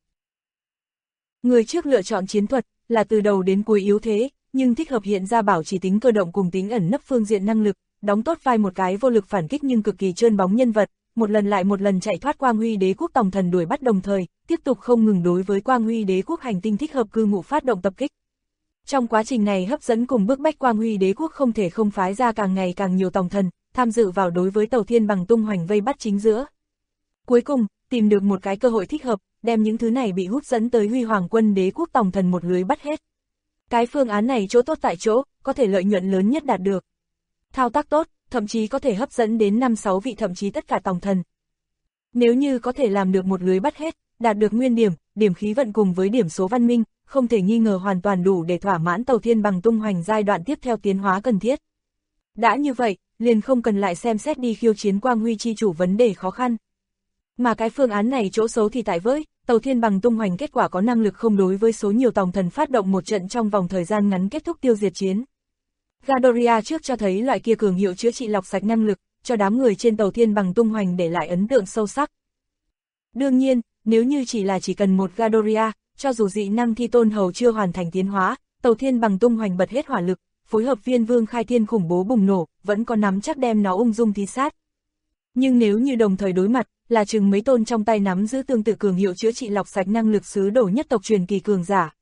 Người trước lựa chọn chiến thuật, là từ đầu đến cuối yếu thế, nhưng thích hợp hiện ra bảo trì tính cơ động cùng tính ẩn nấp phương diện năng lực, đóng tốt vai một cái vô lực phản kích nhưng cực kỳ trơn bóng nhân vật, một lần lại một lần chạy thoát Quang Huy Đế quốc tòng thần đuổi bắt đồng thời, tiếp tục không ngừng đối với Quang Huy Đế quốc hành tinh thích hợp cư ngụ phát động tập kích. Trong quá trình này hấp dẫn cùng bức bách Quang Huy Đế quốc không thể không phái ra càng ngày càng nhiều tòng thần, tham dự vào đối với tàu Thiên Bằng tung hoành vây bắt chính giữa. Cuối cùng, tìm được một cái cơ hội thích hợp, đem những thứ này bị hút dẫn tới Huy Hoàng quân Đế quốc tòng thần một lưới bắt hết. Cái phương án này chỗ tốt tại chỗ, có thể lợi nhuận lớn nhất đạt được. Thao tác tốt, thậm chí có thể hấp dẫn đến 5-6 vị thậm chí tất cả tòng thần. Nếu như có thể làm được một lưới bắt hết, đạt được nguyên điểm, điểm khí vận cùng với điểm số văn minh, không thể nghi ngờ hoàn toàn đủ để thỏa mãn Tàu Thiên Bằng tung hoành giai đoạn tiếp theo tiến hóa cần thiết. Đã như vậy, liền không cần lại xem xét đi khiêu chiến Quang Huy chi chủ vấn đề khó khăn. Mà cái phương án này chỗ xấu thì tại với, Tàu Thiên Bằng tung hoành kết quả có năng lực không đối với số nhiều tòng thần phát động một trận trong vòng thời gian ngắn kết thúc tiêu diệt chiến. Gadoria trước cho thấy loại kia cường hiệu chữa trị lọc sạch năng lực, cho đám người trên Tàu Thiên Bằng tung hoành để lại ấn tượng sâu sắc. Đương nhiên, nếu như chỉ cần một Gadoria, cho dù dị năng thi tôn hầu chưa hoàn thành tiến hóa, Tàu Thiên Bằng tung hoành bật hết hỏa lực, phối hợp Viên Vương khai thiên khủng bố bùng nổ, vẫn có nắm chắc đem nó ung dung thí sát. Nhưng nếu như đồng thời đối mặt, là chừng mấy tôn trong tay nắm giữ tương tự cường hiệu chữa trị lọc sạch năng lực sứ đồ nhất tộc truyền kỳ cường giả.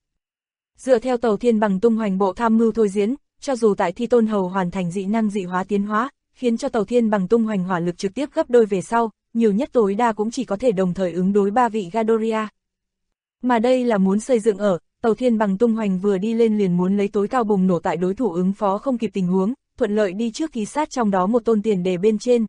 Dựa theo Tàu Thiên Bằng tung hoành bộ tham mưu thôi diễn, cho dù tại thi tôn hầu hoàn thành dị năng dị hóa tiến hóa, khiến cho Tàu Thiên Bằng tung hoành hỏa lực trực tiếp gấp đôi về sau, nhiều nhất tối đa cũng chỉ có thể đồng thời ứng đối 3 vị Gadoria. Mà đây là muốn xây dựng ở, Tàu Thiên Bằng tung hoành vừa đi lên liền muốn lấy tối cao bùng nổ tại đối thủ ứng phó không kịp tình huống, thuận lợi đi trước ký sát trong đó một tôn tiền đề bên trên.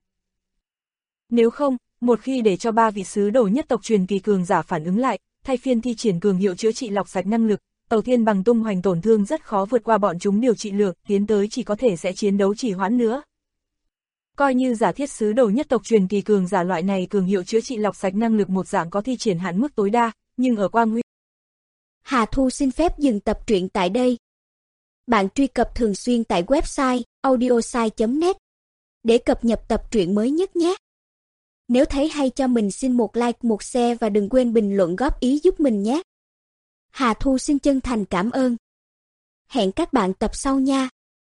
Nếu không, một khi để cho 3 vị sứ đồ nhất tộc truyền kỳ cường giả phản ứng lại, thay phiên thi triển cường hiệu chữa trị lọc sạch năng lực, Tàu Thiên Bằng tung hoành tổn thương rất khó vượt qua bọn chúng điều trị lượng, tiến tới chỉ có thể sẽ chiến đấu trì hoãn nữa. Coi như giả thiết sứ đồ nhất tộc truyền kỳ cường giả loại này cường hiệu chữa trị lọc sạch năng lực một dạng có thi triển hạn mức tối đa, nhưng ở Quang Huy. Hà Thu xin phép dừng tập truyện tại đây. Bạn truy cập thường xuyên tại website audiosai.net để cập nhật tập truyện mới nhất nhé. Nếu thấy hay cho mình xin một like, một share và đừng quên bình luận góp ý giúp mình nhé. Hà Thu xin chân thành cảm ơn. Hẹn các bạn tập sau nha.